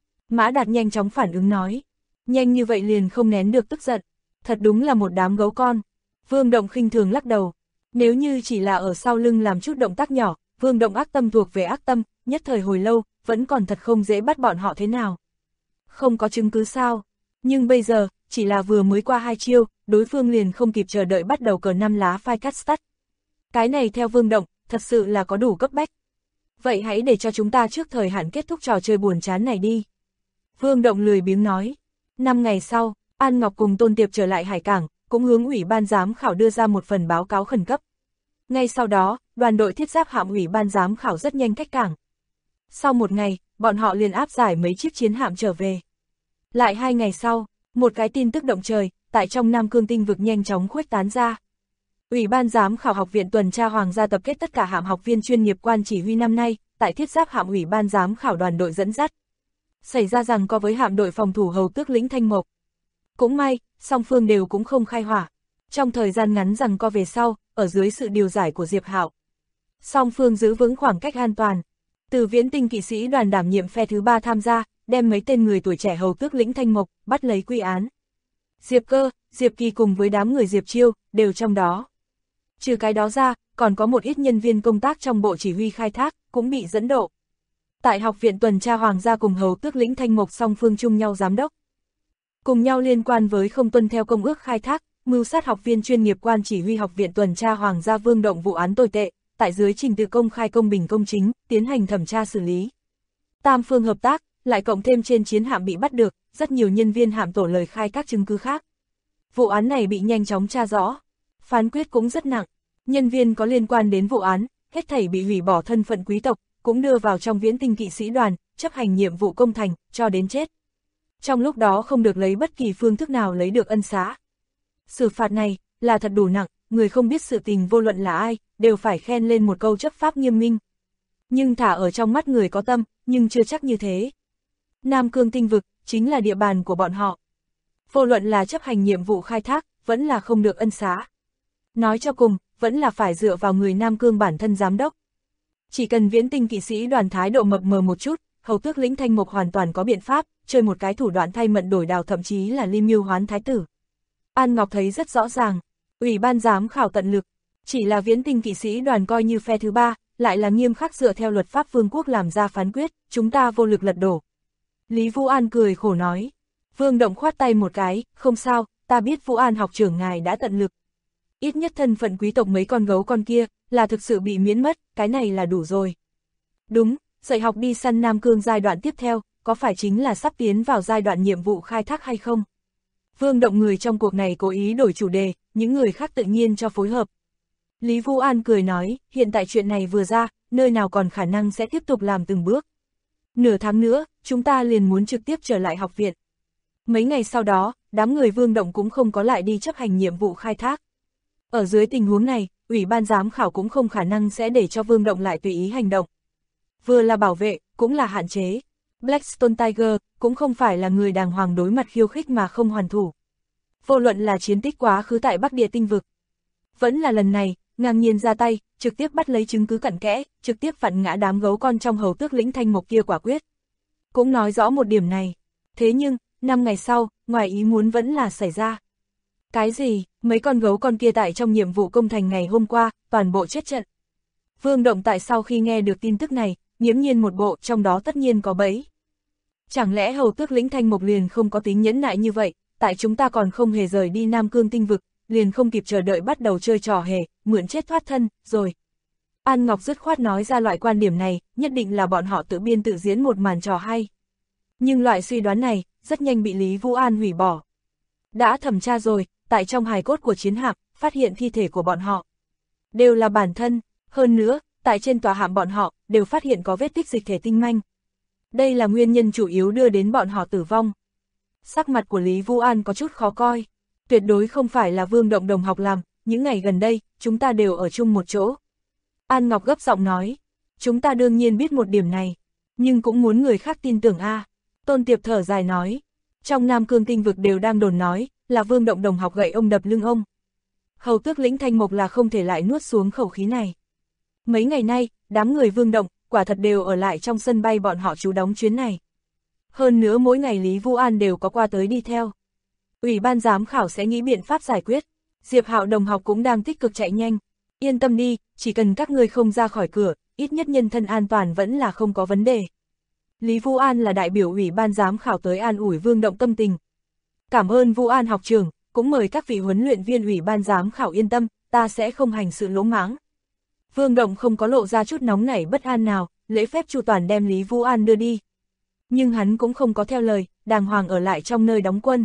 Mã Đạt nhanh chóng phản ứng nói, nhanh như vậy liền không nén được tức giận, thật đúng là một đám gấu con. Vương Động khinh thường lắc đầu, nếu như chỉ là ở sau lưng làm chút động tác nhỏ, Vương Động ác tâm thuộc về ác tâm, nhất thời hồi lâu, vẫn còn thật không dễ bắt bọn họ thế nào. Không có chứng cứ sao, nhưng bây giờ, chỉ là vừa mới qua 2 chiêu, đối phương liền không kịp chờ đợi bắt đầu cờ 5 lá phai cắt start. Cái này theo Vương Động, thật sự là có đủ cấp bách. Vậy hãy để cho chúng ta trước thời hạn kết thúc trò chơi buồn chán này đi. Vương Động lười biếng nói. 5 ngày sau, An Ngọc cùng Tôn Tiệp trở lại hải cảng, cũng hướng Ủy ban giám khảo đưa ra một phần báo cáo khẩn cấp. Ngay sau đó, đoàn đội thiết giáp hạm Ủy ban giám khảo rất nhanh cách cảng. Sau 1 ngày, bọn họ liền áp giải mấy chiếc chiến hạm trở về. Lại 2 ngày sau, một cái tin tức động trời, tại trong Nam Cương tinh vực nhanh chóng khuếch tán ra. Ủy ban giám khảo học viện tuần tra Hoàng gia tập kết tất cả hạm học viên chuyên nghiệp quan chỉ huy năm nay, tại thiết giáp hạm Ủy ban giám khảo đoàn đội dẫn dắt. Xảy ra rằng có với hạm đội phòng thủ hầu tước lĩnh Thanh Mộc. Cũng may, song phương đều cũng không khai hỏa. Trong thời gian ngắn rằng co về sau, ở dưới sự điều giải của Diệp Hạo, song phương giữ vững khoảng cách an toàn. Từ Viễn tinh kỵ sĩ đoàn đảm nhiệm phe thứ 3 tham gia, đem mấy tên người tuổi trẻ hầu tước lĩnh Thanh Mộc, bắt lấy quy án. Diệp Cơ, Diệp Kỳ cùng với đám người Diệp Chiêu, đều trong đó. Trừ cái đó ra, còn có một ít nhân viên công tác trong bộ chỉ huy khai thác, cũng bị dẫn độ. Tại học viện tuần tra Hoàng gia cùng hầu tước lĩnh Thanh Mộc song phương chung nhau giám đốc. Cùng nhau liên quan với không tuân theo công ước khai thác, mưu sát học viên chuyên nghiệp quan chỉ huy học viện tuần tra Hoàng gia Vương Động vụ án tồi tệ, tại dưới trình tự công khai công bình công chính, tiến hành thẩm tra xử lý. Tam phương hợp tác, lại cộng thêm trên chiến hạm bị bắt được, rất nhiều nhân viên hạm tổ lời khai các chứng cứ khác. Vụ án này bị nhanh chóng tra rõ. Phán quyết cũng rất nặng, nhân viên có liên quan đến vụ án, hết thảy bị hủy bỏ thân phận quý tộc, cũng đưa vào trong Viễn tinh kỵ sĩ đoàn, chấp hành nhiệm vụ công thành, cho đến chết. Trong lúc đó không được lấy bất kỳ phương thức nào lấy được ân xá. Xử phạt này, là thật đủ nặng, người không biết sự tình vô luận là ai, đều phải khen lên một câu chấp pháp nghiêm minh. Nhưng thả ở trong mắt người có tâm, nhưng chưa chắc như thế. Nam Cương tinh vực, chính là địa bàn của bọn họ. Vô luận là chấp hành nhiệm vụ khai thác, vẫn là không được ân xá. Nói cho cùng, vẫn là phải dựa vào người Nam Cương bản thân giám đốc. Chỉ cần Viễn tinh kỵ sĩ đoàn thái độ mập mờ một chút, hầu tước lĩnh Thanh Mộc hoàn toàn có biện pháp, chơi một cái thủ đoạn thay mận đổi đào, thậm chí là ly mưu hoán thái tử. An Ngọc thấy rất rõ ràng, Ủy ban giám khảo tận lực, chỉ là Viễn tinh kỵ sĩ đoàn coi như phe thứ 3, lại là nghiêm khắc dựa theo luật pháp vương quốc làm ra phán quyết, chúng ta vô lực lật đổ. Lý Vũ An cười khổ nói. Vương Động khoát tay một cái, không sao, ta biết Vũ An học trưởng ngài đã tận lực. Ít nhất thân phận quý tộc mấy con gấu con kia, là thực sự bị miễn mất, cái này là đủ rồi. Đúng, dạy học đi săn Nam Cương giai đoạn tiếp theo, có phải chính là sắp tiến vào giai đoạn nhiệm vụ khai thác hay không? Vương Động người trong cuộc này cố ý đổi chủ đề, những người khác tự nhiên cho phối hợp. Lý Vũ An cười nói, hiện tại chuyện này vừa ra, nơi nào còn khả năng sẽ tiếp tục làm từng bước. Nửa tháng nữa, chúng ta liền muốn trực tiếp trở lại học viện. Mấy ngày sau đó, đám người Vương Động cũng không có lại đi chấp hành nhiệm vụ khai thác. Ở dưới tình huống này, Ủy ban giám khảo cũng không khả năng sẽ để cho Vương Động lại tùy ý hành động. Vừa là bảo vệ, cũng là hạn chế. Blackstone Tiger cũng không phải là người đàng hoàng đối mặt khiêu khích mà không hoàn thủ. Vô luận là chiến tích quá khứ tại Bắc Địa tinh vực, vẫn là lần này, ngang nhiên ra tay, trực tiếp bắt lấy chứng cứ cặn kẽ, trực tiếp vặn ngã đám gấu con trong hầu tước lĩnh Thanh Mộc kia quả quyết. Cũng nói rõ một điểm này. Thế nhưng, 5 ngày sau, ngoài ý muốn vẫn là xảy ra. Cái gì, mấy con gấu con kia tại trong nhiệm vụ công thành ngày hôm qua, toàn bộ chết trận. Vương Động tại sau khi nghe được tin tức này, nghiễm nhiên một bộ, trong đó tất nhiên có bẫy. Chẳng lẽ hầu tước lĩnh Thanh Mộc liền không có tính nhẫn nại như vậy, tại chúng ta còn không hề rời đi Nam Cương tinh vực, liền không kịp chờ đợi bắt đầu chơi trò hề, mượn chết thoát thân, rồi. An Ngọc dứt khoát nói ra loại quan điểm này, nhất định là bọn họ tự biên tự diễn một màn trò hay. Nhưng loại suy đoán này, rất nhanh bị Lý Vũ An hủy bỏ. Đã thẩm tra rồi, tại trong hài cốt của chiến hạm, phát hiện thi thể của bọn họ. Đều là bản thân, hơn nữa, tại trên tòa hạm bọn họ, đều phát hiện có vết tích dịch thể tinh manh. Đây là nguyên nhân chủ yếu đưa đến bọn họ tử vong. Sắc mặt của Lý Vũ An có chút khó coi. Tuyệt đối không phải là Vương Động đồng học làm, những ngày gần đây, chúng ta đều ở chung một chỗ. An Ngọc gấp giọng nói, chúng ta đương nhiên biết một điểm này, nhưng cũng muốn người khác tin tưởng a. Tôn Tiệp thở dài nói, trong Nam Cương tinh vực đều đang đồn nói, là Vương Động đồng học gậy ông đập lưng ông. Hầu tước lĩnh Thanh Mộc là không thể lại nuốt xuống khẩu khí này. Mấy ngày nay, đám người Vương Động, quả thật đều ở lại trong sân bay bọn họ trú đóng chuyến này. Hơn nữa mỗi ngày Lý Vũ An đều có qua tới đi theo. Ủy ban giám khảo sẽ nghĩ biện pháp giải quyết. Diệp Hạo đồng học cũng đang tích cực chạy nhanh. Yên tâm đi, chỉ cần các ngươi không ra khỏi cửa, ít nhất nhân thân an toàn vẫn là không có vấn đề. Lý Vũ An là đại biểu ủy ban giám khảo tới an ủi Vương Động tâm tình. Cảm ơn Vũ An học trưởng, cũng mời các vị huấn luyện viên ủy ban giám khảo yên tâm, ta sẽ không hành sự lỗ mãng. Vương Động không có lộ ra chút nóng nảy bất an nào, lễ phép chu toàn đem Lý Vũ An đưa đi. Nhưng hắn cũng không có theo lời, đàng hoàng ở lại trong nơi đóng quân.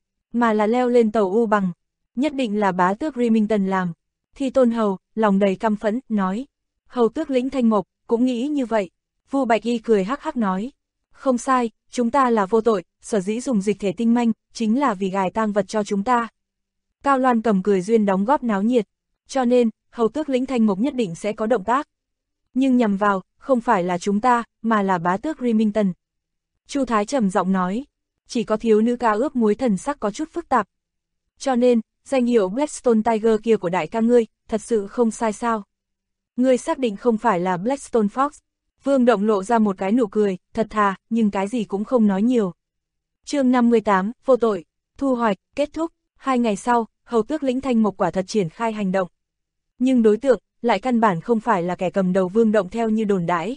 Mà là leo lên tàu U bằng, nhất định là bá tước Remington làm. Thi Tôn Hầu, lòng đầy căm phẫn, nói. Hầu tước lĩnh Thanh Mộc, cũng nghĩ như vậy. Vu Bạch Y cười hắc hắc nói. Không sai, chúng ta là vô tội, sở dĩ dùng dịch thể tinh manh, chính là vì gài tang vật cho chúng ta. Cao Loan cầm cười duyên đóng góp náo nhiệt. Cho nên, hầu tước lĩnh Thanh Mộc nhất định sẽ có động tác. Nhưng nhằm vào, không phải là chúng ta, mà là bá tước Remington. Chu Thái trầm giọng nói. Chỉ có thiếu nữ ca ướp muối thần sắc có chút phức tạp. Cho nên, danh hiệu Blackstone Tiger kia của đại ca ngươi, thật sự không sai sao. Ngươi xác định không phải là Blackstone Fox. Vương Động lộ ra một cái nụ cười, thật thà, nhưng cái gì cũng không nói nhiều. Chương 58, vô tội, thu hoạch, kết thúc. 2 ngày sau, hầu tước lĩnh Thanh Mộc quả thật triển khai hành động. Nhưng đối tượng, lại căn bản không phải là kẻ cầm đầu Vương Động theo như đồn đãi,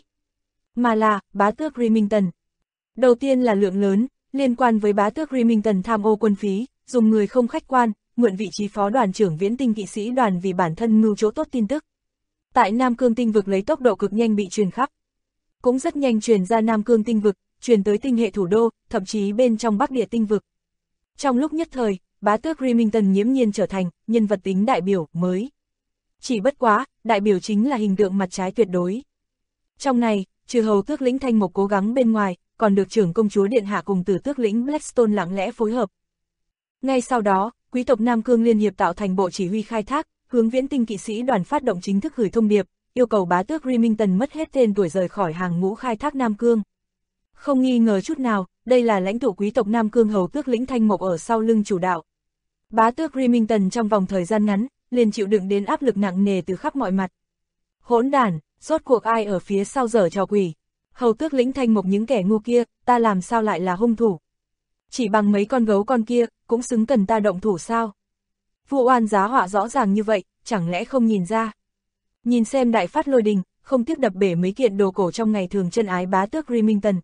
mà là bá tước Remington. Đầu tiên là lượng lớn, liên quan với bá tước Remington tham ô quân phí, dùng người không khách quan, mượn vị trí phó đoàn trưởng viễn tinh kỵ sĩ đoàn vì bản thân mưu chỗ tốt tin tức. Tại Nam Cương tinh vực lấy tốc độ cực nhanh bị truyền khắp. Cũng rất nhanh truyền ra Nam Cương tinh vực, truyền tới tinh hệ thủ đô, thậm chí bên trong Bắc Địa tinh vực. Trong lúc nhất thời, bá tước Remington nghiễm nhiên trở thành nhân vật tính đại biểu mới. Chỉ bất quá, đại biểu chính là hình tượng mặt trái tuyệt đối. Trong này, trừ hầu tước lĩnh Thanh Mộc cố gắng bên ngoài, còn được trưởng công chúa Điện Hạ cùng tử tước lĩnh Blackstone lặng lẽ phối hợp. Ngay sau đó, quý tộc Nam Cương Liên Hiệp tạo thành bộ chỉ huy khai thác, hướng viễn tinh kỵ sĩ đoàn phát động chính thức gửi thông điệp, yêu cầu bá tước Remington mất hết tên tuổi rời khỏi hàng ngũ khai thác Nam Cương. Không nghi ngờ chút nào, đây là lãnh tụ quý tộc Nam Cương hầu tước lĩnh Thanh Mộc ở sau lưng chủ đạo. Bá tước Remington trong vòng thời gian ngắn, liền chịu đựng đến áp lực nặng nề từ khắp mọi mặt. Hỗn đản, rốt cuộc ai ở phía sau giở trò quỷ? Hầu tước lĩnh Thanh Mộc những kẻ ngu kia, ta làm sao lại là hung thủ? Chỉ bằng mấy con gấu con kia, cũng xứng cần ta động thủ sao? Vu oan giá họa rõ ràng như vậy, chẳng lẽ không nhìn ra? Nhìn xem đại phát lôi đình, không tiếc đập bể mấy kiện đồ cổ trong ngày thường chân ái bá tước Remington.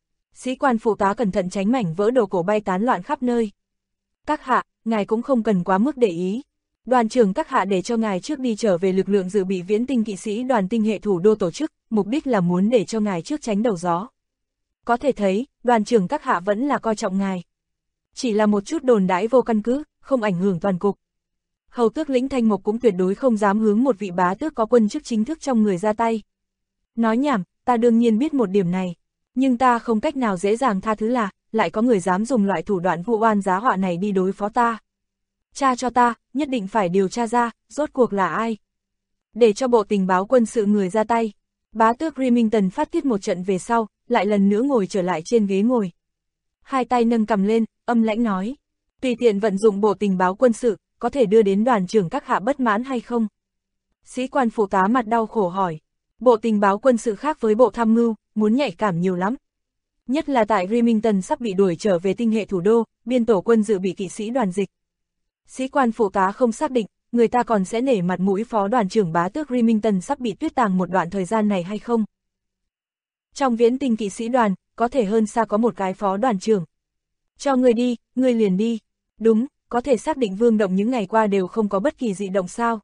Sĩ quan phụ tá cẩn thận tránh mảnh vỡ đồ cổ bay tán loạn khắp nơi. Các hạ, ngài cũng không cần quá mức để ý. Đoàn trưởng các hạ để cho ngài trước đi trở về lực lượng dự bị viễn tinh kỵ sĩ đoàn tinh hệ thủ đô tổ chức, mục đích là muốn để cho ngài trước tránh đầu gió. Có thể thấy, đoàn trưởng các hạ vẫn là coi trọng ngài. Chỉ là một chút đồn đãi vô căn cứ, không ảnh hưởng toàn cục. Hầu tước lĩnh Thanh Mộc cũng tuyệt đối không dám hướng một vị bá tước có quân chức chính thức trong người ra tay. Nói nhảm, ta đương nhiên biết một điểm này, nhưng ta không cách nào dễ dàng tha thứ là, lại có người dám dùng loại thủ đoạn vu oan giá họa này đi đối phó ta. Tra cho ta, nhất định phải điều tra ra, rốt cuộc là ai. Để cho bộ tình báo quân sự người ra tay. Bá tước Remington phát tiết một trận về sau, lại lần nữa ngồi trở lại trên ghế ngồi. Hai tay nâng cầm lên, âm lãnh nói. Tùy tiện vận dụng bộ tình báo quân sự, có thể đưa đến đoàn trưởng các hạ bất mãn hay không? Sĩ quan phụ tá mặt đau khổ hỏi. Bộ tình báo quân sự khác với bộ tham mưu, muốn nhạy cảm nhiều lắm. Nhất là tại Remington sắp bị đuổi trở về tinh hệ thủ đô, biên tổ quân dự bị kỵ sĩ đoàn dịch. Sĩ quan phụ tá không xác định, người ta còn sẽ nể mặt mũi phó đoàn trưởng bá tước Remington sắp bị tuyết tàng một đoạn thời gian này hay không? Trong viễn tinh kỵ sĩ đoàn, có thể hơn xa có một cái phó đoàn trưởng. Cho người đi, người liền đi. Đúng, có thể xác định Vương Động những ngày qua đều không có bất kỳ dị động sao.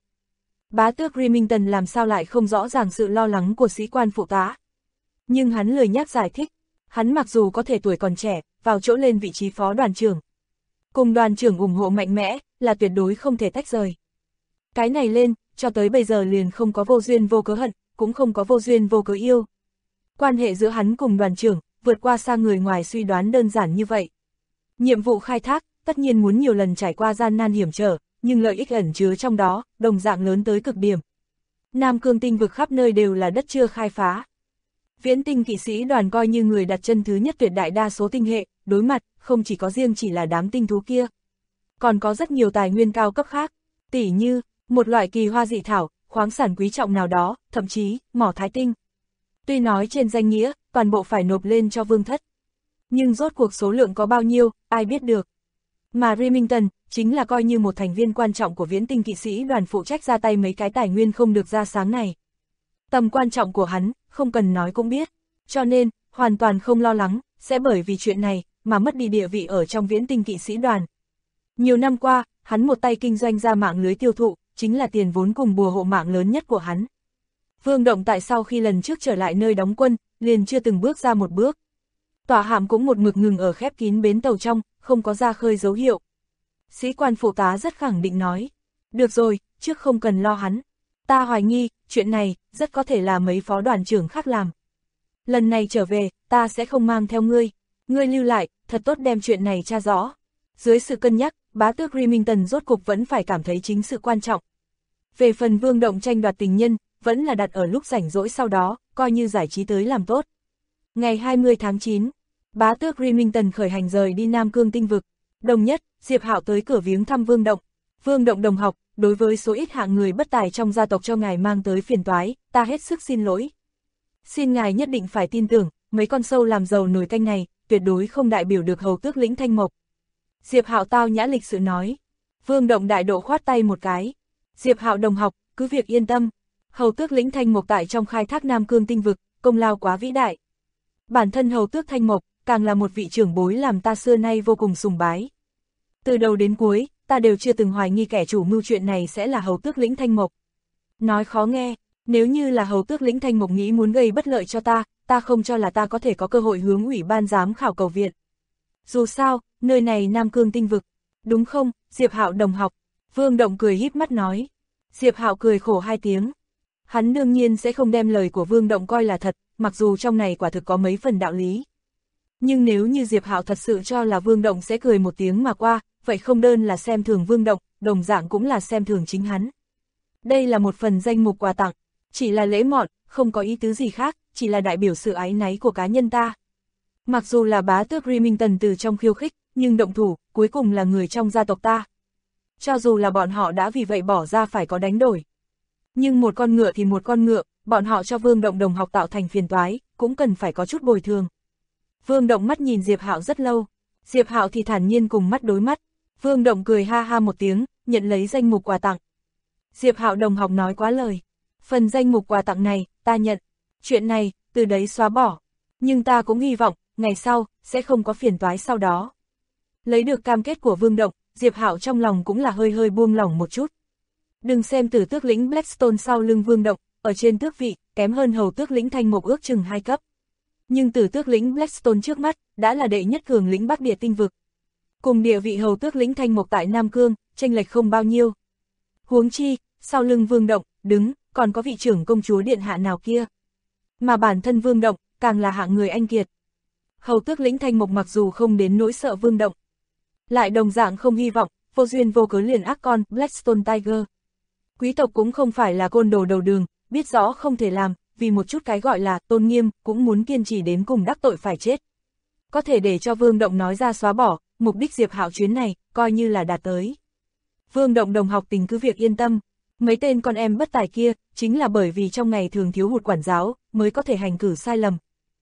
Bá tước Remington làm sao lại không rõ ràng sự lo lắng của sĩ quan phụ tá. Nhưng hắn lười nhắc giải thích, hắn mặc dù có thể tuổi còn trẻ, vào chỗ lên vị trí phó đoàn trưởng. Cùng đoàn trưởng ủng hộ mạnh mẽ, là tuyệt đối không thể tách rời. Cái này lên, cho tới bây giờ liền không có vô duyên vô cớ hận, cũng không có vô duyên vô cớ yêu. Quan hệ giữa hắn cùng đoàn trưởng, vượt qua xa người ngoài suy đoán đơn giản như vậy. Nhiệm vụ khai thác, tất nhiên muốn nhiều lần trải qua gian nan hiểm trở, nhưng lợi ích ẩn chứa trong đó, đồng dạng lớn tới cực điểm. Nam Cương tinh vực khắp nơi đều là đất chưa khai phá. Viễn tinh kỵ sĩ đoàn coi như người đặt chân thứ nhất tuyệt đại đa số tinh hệ, đối mặt, không chỉ có riêng chỉ là đám tinh thú kia. Còn có rất nhiều tài nguyên cao cấp khác, tỉ như, một loại kỳ hoa dị thảo, khoáng sản quý trọng nào đó, thậm chí, mỏ thái tinh. Tuy nói trên danh nghĩa, toàn bộ phải nộp lên cho vương thất. Nhưng rốt cuộc số lượng có bao nhiêu, ai biết được. Mà Remington, chính là coi như một thành viên quan trọng của viễn tinh kỵ sĩ đoàn phụ trách ra tay mấy cái tài nguyên không được ra sáng này. Tầm quan trọng của hắn, không cần nói cũng biết. Cho nên, hoàn toàn không lo lắng, sẽ bởi vì chuyện này, mà mất đi địa vị ở trong viễn tinh kỵ sĩ đoàn. Nhiều năm qua, hắn một tay kinh doanh ra mạng lưới tiêu thụ, chính là tiền vốn cùng bùa hộ mạng lớn nhất của hắn. Vương Động tại sau khi lần trước trở lại nơi đóng quân, liền chưa từng bước ra một bước. Tòa hạm cũng một mực ngừng ở khép kín bến tàu trong, không có ra khơi dấu hiệu. Sĩ quan phụ tá rất khẳng định nói, được rồi, trước không cần lo hắn. Ta hoài nghi, chuyện này, rất có thể là mấy phó đoàn trưởng khác làm. Lần này trở về, ta sẽ không mang theo ngươi. Ngươi lưu lại, thật tốt đem chuyện này tra rõ. Dưới sự cân nhắc, bá tước Remington rốt cục vẫn phải cảm thấy chính sự quan trọng. Về phần Vương Động tranh đoạt tình nhân, vẫn là đặt ở lúc rảnh rỗi sau đó, coi như giải trí tới làm tốt. Ngày 20 tháng 9, bá tước Remington khởi hành rời đi Nam Cương tinh vực. Đồng nhất, Diệp Hạo tới cửa viếng thăm Vương Động. Vương Động đồng học, đối với số ít hạng người bất tài trong gia tộc cho ngài mang tới phiền toái, ta hết sức xin lỗi. Xin ngài nhất định phải tin tưởng, mấy con sâu làm giàu nồi canh này, tuyệt đối không đại biểu được hầu tước lĩnh Thanh Mộc. Diệp Hạo tao nhã lịch sự nói. Vương Động đại độ khoát tay một cái. Diệp Hạo đồng học, cứ việc yên tâm. Hầu tước lĩnh Thanh Mộc tại trong khai thác Nam Cương tinh vực, công lao quá vĩ đại. Bản thân hầu tước Thanh Mộc, càng là một vị trưởng bối làm ta xưa nay vô cùng sùng bái. Từ đầu đến cuối, ta đều chưa từng hoài nghi kẻ chủ mưu chuyện này sẽ là hầu tước lĩnh Thanh Mộc. Nói khó nghe, nếu như là hầu tước lĩnh Thanh Mộc nghĩ muốn gây bất lợi cho ta không cho là ta có thể có cơ hội hướng ủy ban giám khảo cầu viện. Dù sao, nơi này Nam Cương tinh vực, đúng không, Diệp Hạo đồng học? Vương Động cười híp mắt nói. Diệp Hạo cười khổ hai tiếng. Hắn đương nhiên sẽ không đem lời của Vương Động coi là thật, mặc dù trong này quả thực có mấy phần đạo lý. Nhưng nếu như Diệp Hạo thật sự cho là Vương Động sẽ cười một tiếng mà qua, vậy không đơn là xem thường Vương Động, đồng dạng cũng là xem thường chính hắn. Đây là một phần danh mục quà tặng, chỉ là lễ mọn, không có ý tứ gì khác, chỉ là đại biểu sự áy náy của cá nhân ta. Mặc dù là bá tước Remington từ trong khiêu khích, nhưng động thủ, cuối cùng là người trong gia tộc ta. Cho dù là bọn họ đã vì vậy bỏ ra phải có đánh đổi. Nhưng một con ngựa thì một con ngựa, bọn họ cho Vương Động đồng học tạo thành phiền toái, cũng cần phải có chút bồi thường. Vương Động mắt nhìn Diệp Hạo rất lâu, Diệp Hạo thì thản nhiên cùng mắt đối mắt. Vương Động cười ha ha một tiếng, nhận lấy danh mục quà tặng. Diệp Hạo đồng học nói quá lời. Phần danh mục quà tặng này, ta nhận. Chuyện này, từ đấy xóa bỏ. Nhưng ta cũng hy vọng, ngày sau, sẽ không có phiền toái sau đó. Lấy được cam kết của Vương Động, Diệp Hạo trong lòng cũng là hơi hơi buông lỏng một chút. Đừng xem Tử tước lĩnh Blackstone sau lưng Vương Động, ở trên tước vị, kém hơn hầu tước lĩnh Thanh Mộc ước chừng 2 cấp. Nhưng Tử tước lĩnh Blackstone trước mắt, đã là đệ nhất cường lĩnh Bắc Địa tinh vực. Cùng địa vị hầu tước lĩnh Thanh Mộc tại Nam Cương, chênh lệch không bao nhiêu. Huống chi, sau lưng Vương Động, đứng, còn có vị trưởng công chúa điện hạ nào kia. Mà bản thân Vương Động, càng là hạng người anh kiệt. Hầu tước lĩnh Thanh Mộc mặc dù không đến nỗi sợ Vương Động, lại đồng dạng không hy vọng, vô duyên vô cớ liền ác con Blackstone Tiger. Quý tộc cũng không phải là côn đồ đầu đường, biết rõ không thể làm, vì một chút cái gọi là tôn nghiêm, cũng muốn kiên trì đến cùng đắc tội phải chết. Có thể để cho Vương Động nói ra xóa bỏ, mục đích Diệp Hạo chuyến này, coi như là đạt tới. Vương Động đồng học tình cứ việc yên tâm, mấy tên con em bất tài kia, chính là bởi vì trong ngày thường thiếu hụt quản giáo, mới có thể hành cử sai lầm.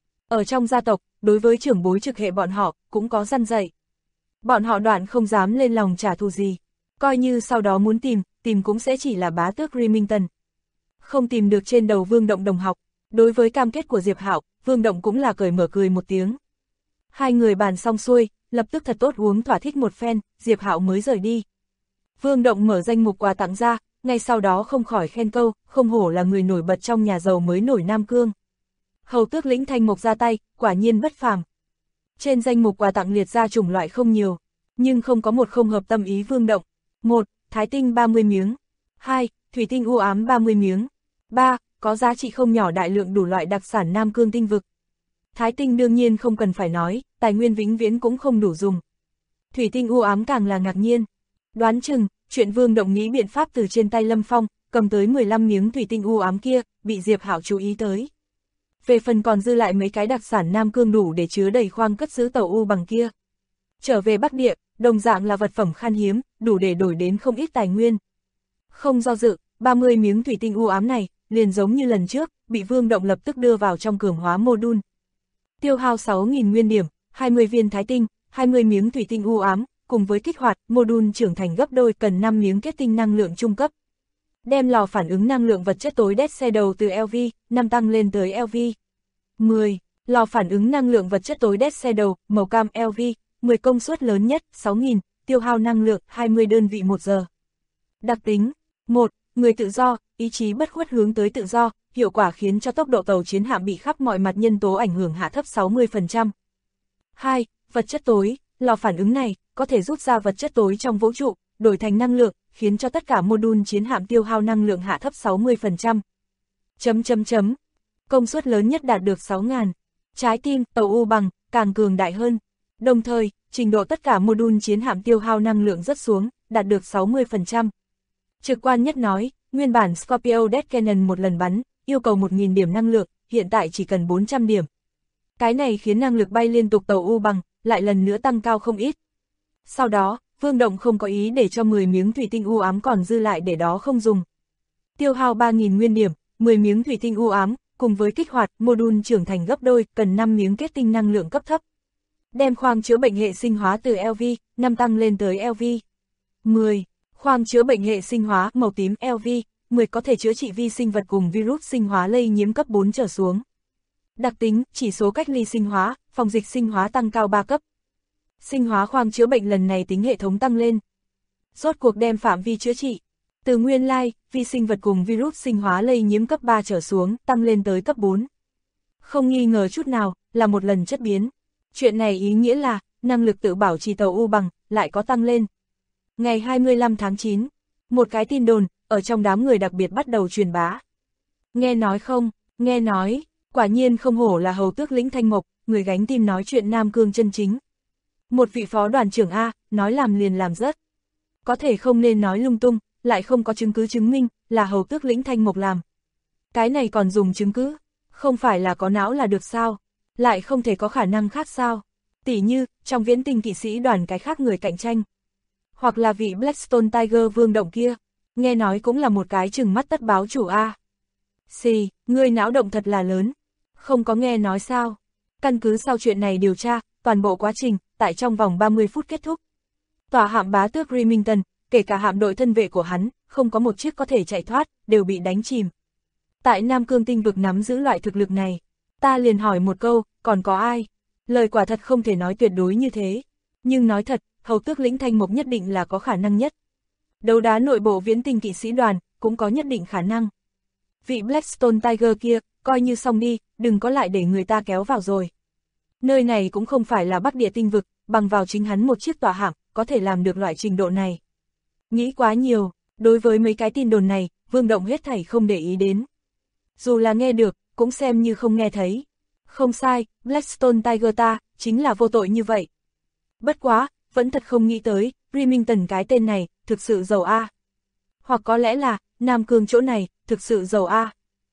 Ở trong gia tộc, đối với trưởng bối trực hệ bọn họ, cũng có răn dạy. Bọn họ đoạn không dám lên lòng trả thù gì. Coi như sau đó muốn tìm cũng sẽ chỉ là bá tước Remington. Không tìm được trên đầu Vương Động đồng học. Đối với cam kết của Diệp Hạo, Vương Động cũng là cởi mở cười một tiếng. Hai người bàn xong xuôi, lập tức thật tốt uống thỏa thích một phen, Diệp Hạo mới rời đi. Vương Động mở danh mục quà tặng ra, ngay sau đó không khỏi khen câu, không hổ là người nổi bật trong nhà giàu mới nổi Nam Cương. Hầu tước lĩnh Thanh Mộc ra tay, quả nhiên bất phàm. Trên danh mục quà tặng liệt ra chủng loại không nhiều, nhưng không có một không hợp tâm ý Vương Động. 1. Thái tinh 30 miếng. 2. Thủy tinh u ám 30 miếng. 3. Có giá trị không nhỏ đại lượng đủ loại đặc sản Nam Cương tinh vực. Thái tinh đương nhiên không cần phải nói, tài nguyên vĩnh viễn cũng không đủ dùng. Thủy tinh u ám càng là ngạc nhiên. Đoán chừng, chuyện Vương Động nghĩ biện pháp từ trên tay Lâm Phong, cầm tới 15 miếng thủy tinh u ám kia, bị Diệp Hạo chú ý tới. Về phần còn dư lại mấy cái đặc sản Nam Cương đủ để chứa đầy khoang cất giữ tàu u bằng kia. Trở về Bắc Địa, đồng dạng là vật phẩm khan hiếm, đủ để đổi đến không ít tài nguyên. Không do dự, 30 miếng thủy tinh u ám này, liền giống như lần trước, bị Vương Động lập tức đưa vào trong cường hóa mô đun. Tiêu hao 6.000 nguyên điểm, 20 viên thái tinh, 20 miếng thủy tinh u ám, cùng với kích hoạt, mô đun trưởng thành gấp đôi cần 5 miếng kết tinh năng lượng trung cấp. Đem lò phản ứng năng lượng vật chất tối Dead Shadow từ LV, 5 tăng lên tới LV. 10. Lò phản ứng năng lượng vật chất tối Dead Shadow, màu cam LV, 10 công suất lớn nhất, 6.000, tiêu hao năng lượng, 20 đơn vị 1 giờ. Đặc tính 1. Người tự do, ý chí bất khuất hướng tới tự do, hiệu quả khiến cho tốc độ tàu chiến hạm bị khắp mọi mặt nhân tố ảnh hưởng hạ thấp 60%. 2. Vật chất tối, lò phản ứng này, có thể rút ra vật chất tối trong vũ trụ, đổi thành năng lượng, khiến cho tất cả mô đun chiến hạm tiêu hao năng lượng hạ thấp 60%. Công suất lớn nhất đạt được 6.000. Trái tim, tàu u bằng, càng cường đại hơn. Đồng thời, trình độ tất cả mô đun chiến hạm tiêu hao năng lượng rất xuống, đạt được 60%. Trực quan nhất nói, nguyên bản Scorpio Death Cannon một lần bắn, yêu cầu 1.000 điểm năng lượng, hiện tại chỉ cần 400 điểm. Cái này khiến năng lực bay liên tục tàu u bằng, lại lần nữa tăng cao không ít. Sau đó, Vương Động không có ý để cho 10 miếng thủy tinh u ám còn dư lại để đó không dùng. Tiêu hao 3.000 nguyên điểm, 10 miếng thủy tinh u ám, cùng với kích hoạt, mô đun trưởng thành gấp đôi, cần 5 miếng kết tinh năng lượng cấp thấp. Đem khoang chữa bệnh hệ sinh hóa từ LV, 5 tăng lên tới LV. 10. Khoang chữa bệnh hệ sinh hóa, màu tím LV, 10 có thể chữa trị vi sinh vật cùng virus sinh hóa lây nhiễm cấp 4 trở xuống. Đặc tính, chỉ số cách ly sinh hóa, phòng dịch sinh hóa tăng cao 3 cấp. Sinh hóa khoang chữa bệnh lần này tính hệ thống tăng lên. Rốt cuộc đem phạm vi chữa trị, từ nguyên lai, vi sinh vật cùng virus sinh hóa lây nhiễm cấp 3 trở xuống, tăng lên tới cấp 4. Không nghi ngờ chút nào, là một lần chất biến. Chuyện này ý nghĩa là, năng lực tự bảo trì tàu u bằng, lại có tăng lên. Ngày 25 tháng 9, một cái tin đồn, ở trong đám người đặc biệt bắt đầu truyền bá. Nghe nói không, nghe nói, quả nhiên không hổ là hầu tước lĩnh Thanh Mộc, người gánh tim nói chuyện Nam Cương chân chính. Một vị phó đoàn trưởng A, nói làm liền làm rất. Có thể không nên nói lung tung, lại không có chứng cứ chứng minh, là hầu tước lĩnh Thanh Mộc làm. Cái này còn dùng chứng cứ, không phải là có não là được sao, lại không thể có khả năng khác sao. Tỉ như, trong viễn tinh kỵ sĩ đoàn cái khác người cạnh tranh. Hoặc là vị Blackstone Tiger Vương Động kia, nghe nói cũng là một cái chừng mắt tất báo chủ A. Xì, ngươi não động thật là lớn, không có nghe nói sao. Căn cứ sau chuyện này điều tra, toàn bộ quá trình, tại trong vòng 30 phút kết thúc. Tòa hạm bá tước Remington, kể cả hạm đội thân vệ của hắn, không có một chiếc có thể chạy thoát, đều bị đánh chìm. Tại Nam Cương tinh vực nắm giữ loại thực lực này, ta liền hỏi một câu, còn có ai? Lời quả thật không thể nói tuyệt đối như thế. Nhưng nói thật, hầu tước lĩnh Thanh Mộc nhất định là có khả năng nhất. Đấu đá nội bộ viễn tinh kỵ sĩ đoàn, cũng có nhất định khả năng. Vị Blackstone Tiger kia, coi như xong đi, đừng có lại để người ta kéo vào rồi. Nơi này cũng không phải là Bắc Địa tinh vực, bằng vào chính hắn một chiếc tòa hạm, có thể làm được loại trình độ này. Nghĩ quá nhiều, đối với mấy cái tin đồn này, Vương Động hết thảy không để ý đến. Dù là nghe được, cũng xem như không nghe thấy. Không sai, Blackstone Tiger ta, chính là vô tội như vậy. Bất quá, vẫn thật không nghĩ tới, Remington cái tên này, thực sự giàu A. Hoặc có lẽ là, Nam Cương chỗ này, thực sự giàu A.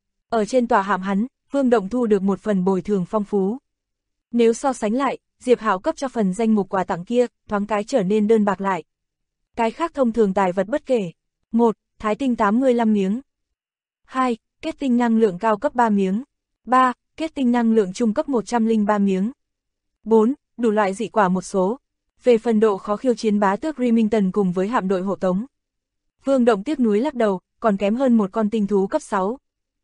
Ở trên tòa hạm hắn, Vương Động thu được một phần bồi thường phong phú. Nếu so sánh lại, Diệp Hạo cấp cho phần danh mục quà tặng kia, thoáng cái trở nên đơn bạc lại. Cái khác thông thường tài vật bất kể. 1. Thái tinh 85 miếng. 2. Kết tinh năng lượng cao cấp 3 miếng. 3. Kết tinh năng lượng trung cấp 103 miếng. 4. Đủ loại dị quả một số. Về phần độ khó khiêu chiến bá tước Remington cùng với hạm đội hộ tống, Vương Động tiếc nuối lắc đầu, còn kém hơn một con tinh thú cấp 6.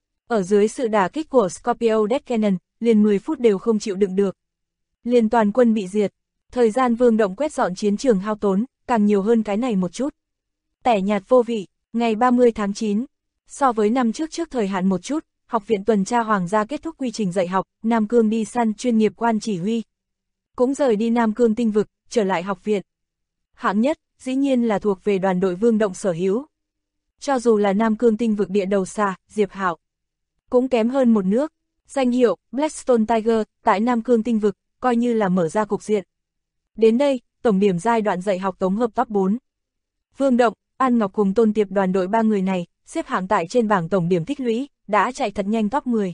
Ở dưới sự đả kích của Scorpio Death Cannon, liền 10 phút đều không chịu đựng được. Liền toàn quân bị diệt. Thời gian Vương Động quét dọn chiến trường hao tốn, càng nhiều hơn cái này một chút. Tẻ nhạt vô vị, ngày 30 tháng 9. So với năm trước thời hạn một chút, Học viện Tuần tra Hoàng gia kết thúc quy trình dạy học, Nam Cương đi săn chuyên nghiệp quan chỉ huy. Cũng rời đi Nam Cương tinh vực, trở lại học viện. Hạng nhất, dĩ nhiên là thuộc về đoàn đội Vương Động sở hữu. Cho dù là Nam Cương tinh vực địa đầu xa, Diệp Hạo cũng kém hơn một nước. Danh hiệu Blackstone Tiger tại Nam Cương tinh vực, coi như là mở ra cục diện. Đến đây, tổng điểm giai đoạn dạy học tổng hợp top 4. Vương Động, An Ngọc cùng Tôn Tiệp đoàn đội 3 người này, xếp hạng tại trên bảng tổng điểm tích lũy, đã chạy thật nhanh top 10.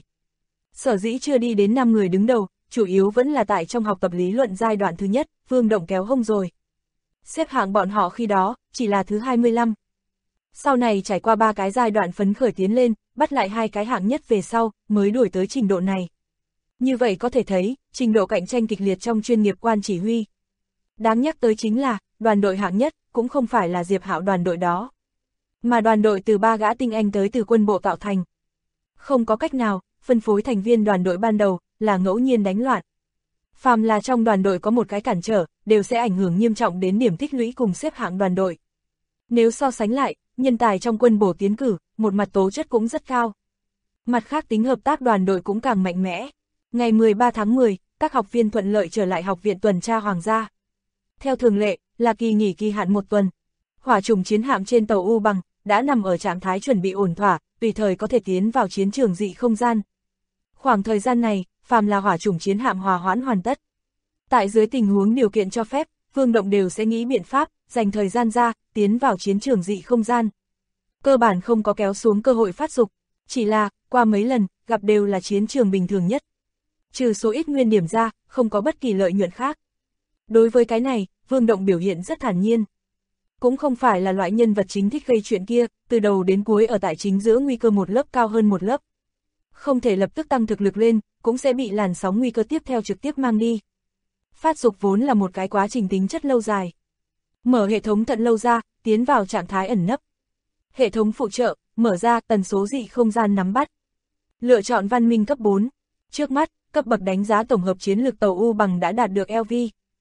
Sở dĩ chưa đi đến 5 người đứng đầu, chủ yếu vẫn là tại trong học tập lý luận giai đoạn thứ nhất, Vương Động kéo hông rồi. Xếp hạng bọn họ khi đó, chỉ là thứ 25. Sau này trải qua 3 cái giai đoạn phấn khởi tiến lên, bắt lại 2 cái hạng nhất về sau, mới đuổi tới trình độ này. Như vậy có thể thấy, trình độ cạnh tranh kịch liệt trong chuyên nghiệp quan chỉ huy. Đáng nhắc tới chính là, đoàn đội hạng nhất, cũng không phải là Diệp Hạo đoàn đội đó. Mà đoàn đội từ 3 gã tinh anh tới từ quân bộ tạo thành. Không có cách nào, phân phối thành viên đoàn đội ban đầu, là ngẫu nhiên đánh loạn. Phàm là trong đoàn đội có một cái cản trở, đều sẽ ảnh hưởng nghiêm trọng đến điểm tích lũy cùng xếp hạng đoàn đội. Nếu so sánh lại, nhân tài trong quân bổ tiến cử, một mặt tố chất cũng rất cao. Mặt khác tính hợp tác đoàn đội cũng càng mạnh mẽ. Ngày 13 tháng 10, các học viên thuận lợi trở lại Học viện Tuần tra Hoàng gia. Theo thường lệ, là kỳ nghỉ kỳ hạn một tuần. Hỏa chủng chiến hạm trên tàu U Bằng, đã nằm ở trạng thái chuẩn bị ổn thỏa, tùy thời có thể tiến vào chiến trường dị không gian. Khoảng thời gian này, phàm là hỏa chủng chiến hạm hòa hoãn hoàn tất. Tại dưới tình huống điều kiện cho phép, Vương Động đều sẽ nghĩ biện pháp, dành thời gian ra, tiến vào chiến trường dị không gian. Cơ bản không có kéo xuống cơ hội phát dục, chỉ là, qua mấy lần, gặp đều là chiến trường bình thường nhất. Trừ số ít nguyên điểm ra, không có bất kỳ lợi nhuận khác. Đối với cái này, Vương Động biểu hiện rất thản nhiên. Cũng không phải là loại nhân vật chính thích gây chuyện kia, từ đầu đến cuối ở tại chính giữa nguy cơ một lớp cao hơn một lớp. Không thể lập tức tăng thực lực lên, cũng sẽ bị làn sóng nguy cơ tiếp theo trực tiếp mang đi. Phát dục vốn là một cái quá trình tính chất lâu dài. Mở hệ thống thận lâu ra, tiến vào trạng thái ẩn nấp. Hệ thống phụ trợ, mở ra tần số dị không gian nắm bắt. Lựa chọn văn minh cấp 4. Trước mắt, cấp bậc đánh giá tổng hợp chiến lược tàu U Bằng đã đạt được LV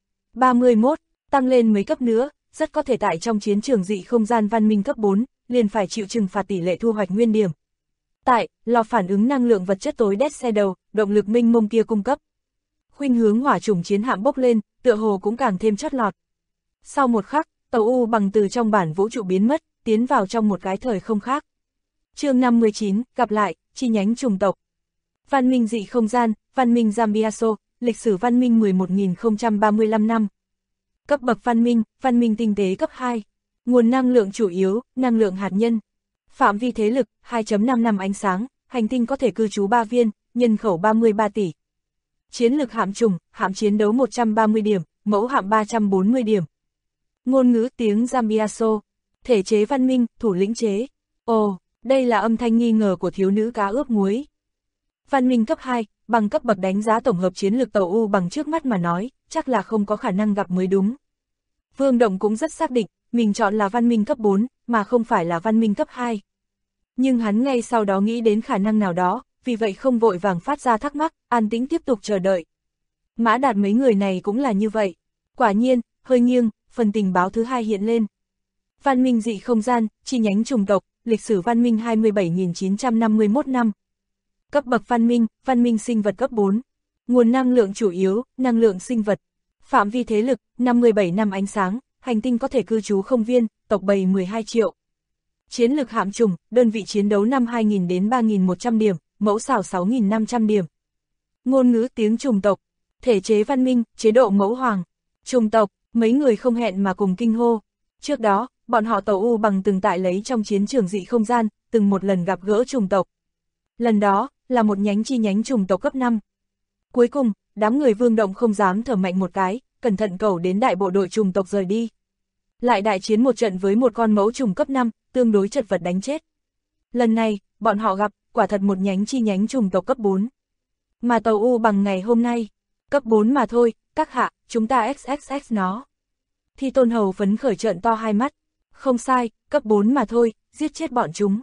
31, tăng lên mấy cấp nữa, rất có thể tại trong chiến trường dị không gian văn minh cấp 4, liền phải chịu trừng phạt tỷ lệ thu hoạch nguyên điểm. Tại, lò phản ứng năng lượng vật chất tối đét xe đầu, động lực minh mông kia cung cấp. Khuynh hướng hỏa chủng chiến hạm bốc lên, tựa hồ cũng càng thêm chót lọt. Sau một khắc, tàu U Bằng từ trong bản vũ trụ biến mất, tiến vào trong một cái thời không khác. Chương 59, gặp lại, chi nhánh chủng tộc. Văn minh dị không gian, văn minh Zambiaso, lịch sử văn minh 11.035 năm. Cấp bậc văn minh tinh tế cấp 2. Nguồn năng lượng chủ yếu, năng lượng hạt nhân. Phạm vi thế lực, 2.5 năm ánh sáng, hành tinh có thể cư trú 3 viên, nhân khẩu 33 tỷ. Chiến lược hạm chủng, hạm chiến đấu 130 điểm, mẫu hạm 340 điểm. Ngôn ngữ tiếng Zambiaso. Thể chế văn minh, thủ lĩnh chế. Ồ, đây là âm thanh nghi ngờ của thiếu nữ cá ướp muối. Văn minh cấp 2, bằng cấp bậc đánh giá tổng hợp chiến lược tàu U Bằng trước mắt mà nói, chắc là không có khả năng gặp mới đúng. Vương Động cũng rất xác định, mình chọn là văn minh cấp 4, mà không phải là văn minh cấp 2. Nhưng hắn ngay sau đó nghĩ đến khả năng nào đó, vì vậy không vội vàng phát ra thắc mắc, an tĩnh tiếp tục chờ đợi. Mã Đạt mấy người này cũng là như vậy. Quả nhiên, hơi nghiêng, phần tình báo thứ 2 hiện lên. Văn minh dị không gian, chi nhánh chủng tộc, lịch sử văn minh 27.951 năm. Cấp bậc văn minh sinh vật cấp 4. Nguồn năng lượng chủ yếu, năng lượng sinh vật. Phạm vi thế lực, 57 năm ánh sáng, hành tinh có thể cư trú không viên, tộc bầy 12 triệu. Chiến lược hạm chủng, đơn vị chiến đấu năm 2.000 đến 3.100 điểm, mẫu xảo 6.500 điểm. Ngôn ngữ tiếng chủng tộc, thể chế văn minh, chế độ mẫu hoàng. Chủng tộc, mấy người không hẹn mà cùng kinh hô. Trước đó, bọn họ tàu U Bằng từng tại lấy trong chiến trường dị không gian, từng một lần gặp gỡ chủng tộc. Lần đó, là một nhánh chi nhánh chủng tộc cấp 5. Cuối cùng, đám người Vương Động không dám thở mạnh một cái, cẩn thận cầu đến đại bộ đội chủng tộc rời đi. Lại đại chiến một trận với một con mẫu trùng cấp 5, tương đối chật vật đánh chết. Lần này, bọn họ gặp, quả thật một nhánh chi nhánh chủng tộc cấp 4. Mà tàu U Bằng ngày hôm nay, cấp 4 mà thôi, các hạ, chúng ta XXX nó. Thi Tôn Hầu phấn khởi trợn to hai mắt. Không sai, cấp 4 mà thôi, giết chết bọn chúng.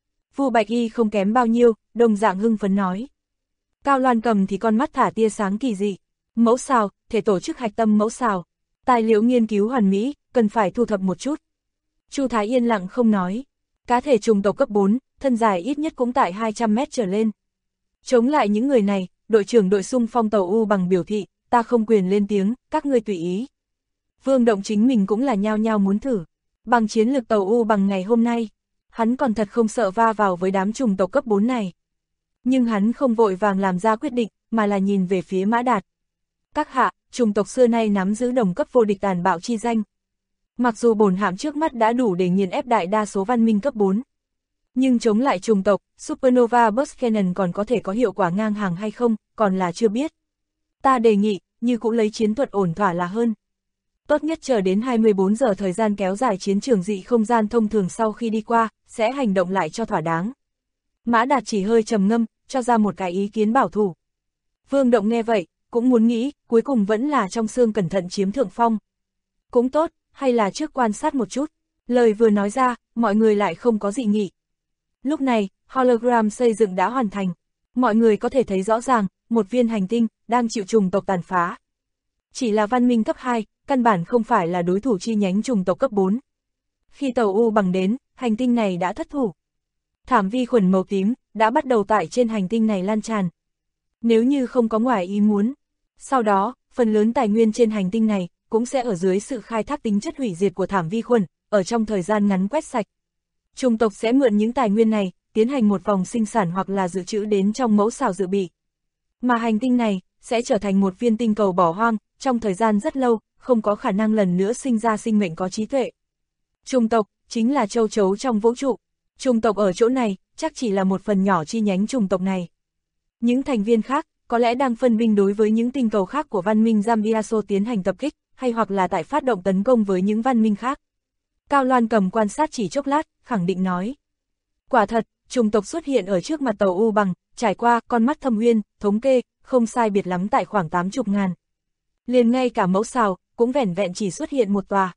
Vu Bạch Y không kém bao nhiêu, đồng dạng hưng phấn nói. Cao Loan Cầm thì con mắt thả tia sáng kỳ dị. Mẫu xào, thể tổ chức hạch tâm mẫu xào. Tài liệu nghiên cứu hoàn mỹ, cần phải thu thập một chút. Chu Thái yên lặng không nói. Cá thể trùng tộc cấp 4, thân dài ít nhất cũng tại 200 mét trở lên. Chống lại những người này, đội trưởng đội xung phong tàu U Bằng biểu thị, ta không quyền lên tiếng, các ngươi tùy ý. Vương Động chính mình cũng là nhao nhao muốn thử. Bằng chiến lược tàu U Bằng ngày hôm nay, hắn còn thật không sợ va vào với đám trùng tộc cấp 4 này. Nhưng hắn không vội vàng làm ra quyết định, mà là nhìn về phía Mã Đạt. Các hạ, trùng tộc xưa nay nắm giữ đồng cấp vô địch tàn bạo chi danh. Mặc dù bổn hạm trước mắt đã đủ để nghiền ép đại đa số văn minh cấp 4. Nhưng chống lại trùng tộc, Supernova Burst Cannon còn có thể có hiệu quả ngang hàng hay không, còn là chưa biết. Ta đề nghị, như cũng lấy chiến thuật ổn thỏa là hơn. Tốt nhất chờ đến 24 giờ thời gian kéo dài chiến trường dị không gian thông thường sau khi đi qua, sẽ hành động lại cho thỏa đáng. Mã Đạt chỉ hơi trầm ngâm, cho ra một cái ý kiến bảo thủ. Vương Động nghe vậy, cũng muốn nghĩ, cuối cùng vẫn là trong xương cẩn thận chiếm thượng phong. Cũng tốt, hay là trước quan sát một chút. Lời vừa nói ra, mọi người lại không có dị nghị. Lúc này, hologram xây dựng đã hoàn thành. Mọi người có thể thấy rõ ràng, một viên hành tinh, đang chịu trùng tộc tàn phá. Chỉ là văn minh cấp 2, căn bản không phải là đối thủ chi nhánh trùng tộc cấp 4. Khi tàu U Bằng đến, hành tinh này đã thất thủ. Thảm vi khuẩn màu tím, đã bắt đầu tại trên hành tinh này lan tràn. Nếu như không có ngoài ý muốn, sau đó, phần lớn tài nguyên trên hành tinh này, cũng sẽ ở dưới sự khai thác tính chất hủy diệt của thảm vi khuẩn, ở trong thời gian ngắn quét sạch. Chủng tộc sẽ mượn những tài nguyên này, tiến hành một vòng sinh sản hoặc là dự trữ đến trong mẫu xào dự bị. Mà hành tinh này, sẽ trở thành một viên tinh cầu bỏ hoang, trong thời gian rất lâu, không có khả năng lần nữa sinh ra sinh mệnh có trí tuệ. Chủng tộc, chính là châu chấu trong vũ trụ. Chủng tộc ở chỗ này, chắc chỉ là một phần nhỏ chi nhánh chủng tộc này. Những thành viên khác, có lẽ đang phân binh đối với những tinh cầu khác của văn minh Zambiaso tiến hành tập kích, hay hoặc là tại phát động tấn công với những văn minh khác. Cao Loan Cầm quan sát chỉ chốc lát, khẳng định nói. Quả thật, chủng tộc xuất hiện ở trước mặt tàu U Bằng, trải qua con mắt thâm uyên, thống kê, không sai biệt lắm tại khoảng 80.000. Liền ngay cả mẫu xào, cũng vẻn vẹn chỉ xuất hiện một tòa.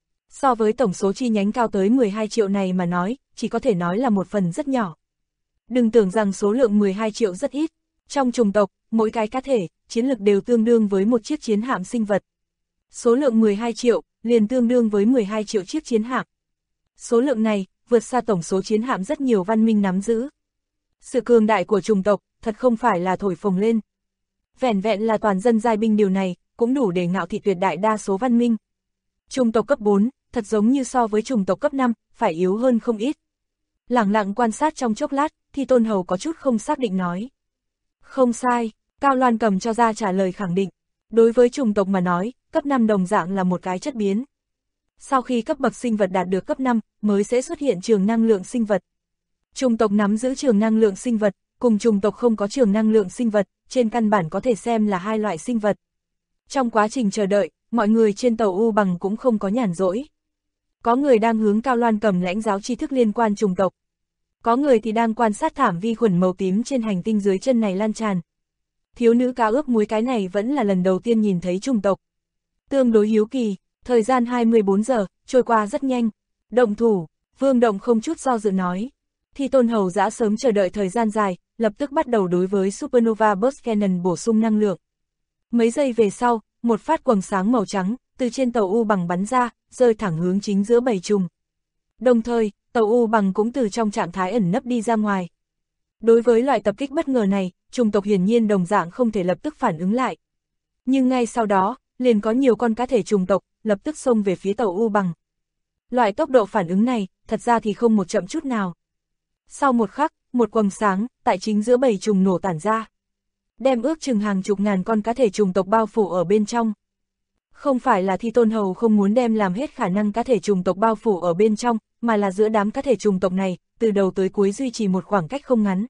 So với tổng số chi nhánh cao tới 12 triệu này mà nói, chỉ có thể nói là một phần rất nhỏ. Đừng tưởng rằng số lượng 12 triệu rất ít. Trong chủng tộc, mỗi cái cá thể, chiến lực đều tương đương với một chiếc chiến hạm sinh vật. Số lượng 12 triệu, liền tương đương với 12 triệu chiếc chiến hạm. Số lượng này, vượt xa tổng số chiến hạm rất nhiều văn minh nắm giữ. Sự cường đại của chủng tộc, thật không phải là thổi phồng lên. Vẻn vẹn là toàn dân giai binh điều này, cũng đủ để ngạo thị tuyệt đại đa số văn minh. Chủng tộc cấp 4, thật giống như so với chủng tộc cấp 5, phải yếu hơn không ít. Lẳng lặng quan sát trong chốc lát, thì Tôn Hầu có chút không xác định nói. Không sai, Cao Loan Cầm cho ra trả lời khẳng định. Đối với chủng tộc mà nói, cấp 5 đồng dạng là một cái chất biến. Sau khi cấp bậc sinh vật đạt được cấp 5, mới sẽ xuất hiện trường năng lượng sinh vật. Chủng tộc nắm giữ trường năng lượng sinh vật, cùng chủng tộc không có trường năng lượng sinh vật, trên căn bản có thể xem là hai loại sinh vật. Trong quá trình chờ đợi, mọi người trên tàu U Bằng cũng không có nhàn rỗi. Có người đang hướng Cao Loan Cầm lãnh giáo tri thức liên quan chủng tộc. Có người thì đang quan sát thảm vi khuẩn màu tím trên hành tinh dưới chân này lan tràn. Thiếu nữ cá ướp muối cái này vẫn là lần đầu tiên nhìn thấy chủng tộc. Tương đối hiếu kỳ, thời gian 24 giờ, trôi qua rất nhanh. Động thủ, Vương Động không chút do dự nói. Thì Tôn Hầu đã sớm chờ đợi thời gian dài, lập tức bắt đầu đối với Supernova Burst Cannon bổ sung năng lượng. Mấy giây về sau, một phát quầng sáng màu trắng, từ trên tàu U Bằng bắn ra, rơi thẳng hướng chính giữa bầy trùng. Đồng thời, tàu U Bằng cũng từ trong trạng thái ẩn nấp đi ra ngoài. Đối với loại tập kích bất ngờ này, chủng tộc hiển nhiên đồng dạng không thể lập tức phản ứng lại. Nhưng ngay sau đó, liền có nhiều con cá thể chủng tộc, lập tức xông về phía tàu U Bằng. Loại tốc độ phản ứng này, thật ra thì không một chậm chút nào. Sau một khắc, một quầng sáng, tại chính giữa bầy trùng nổ tản ra. Đem ước chừng hàng chục ngàn con cá thể chủng tộc bao phủ ở bên trong. Không phải là Thi Tôn Hầu không muốn đem làm hết khả năng cá thể chủng tộc bao phủ ở bên trong, mà là giữa đám cá thể chủng tộc này, từ đầu tới cuối duy trì một khoảng cách không ngắn.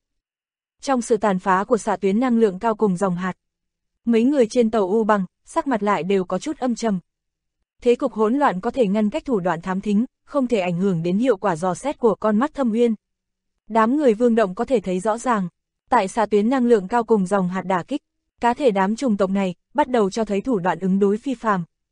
Trong sự tàn phá của xạ tuyến năng lượng cao cùng dòng hạt, mấy người trên tàu U Bằng, sắc mặt lại đều có chút âm trầm. Thế cục hỗn loạn có thể ngăn cách thủ đoạn thám thính, không thể ảnh hưởng đến hiệu quả dò xét của con mắt thâm uyên. Đám người Vương Động có thể thấy rõ ràng, tại xạ tuyến năng lượng cao cùng dòng hạt đả kích, cá thể đám chủng tộc này bắt đầu cho thấy thủ đoạn ứng đối phi phàm.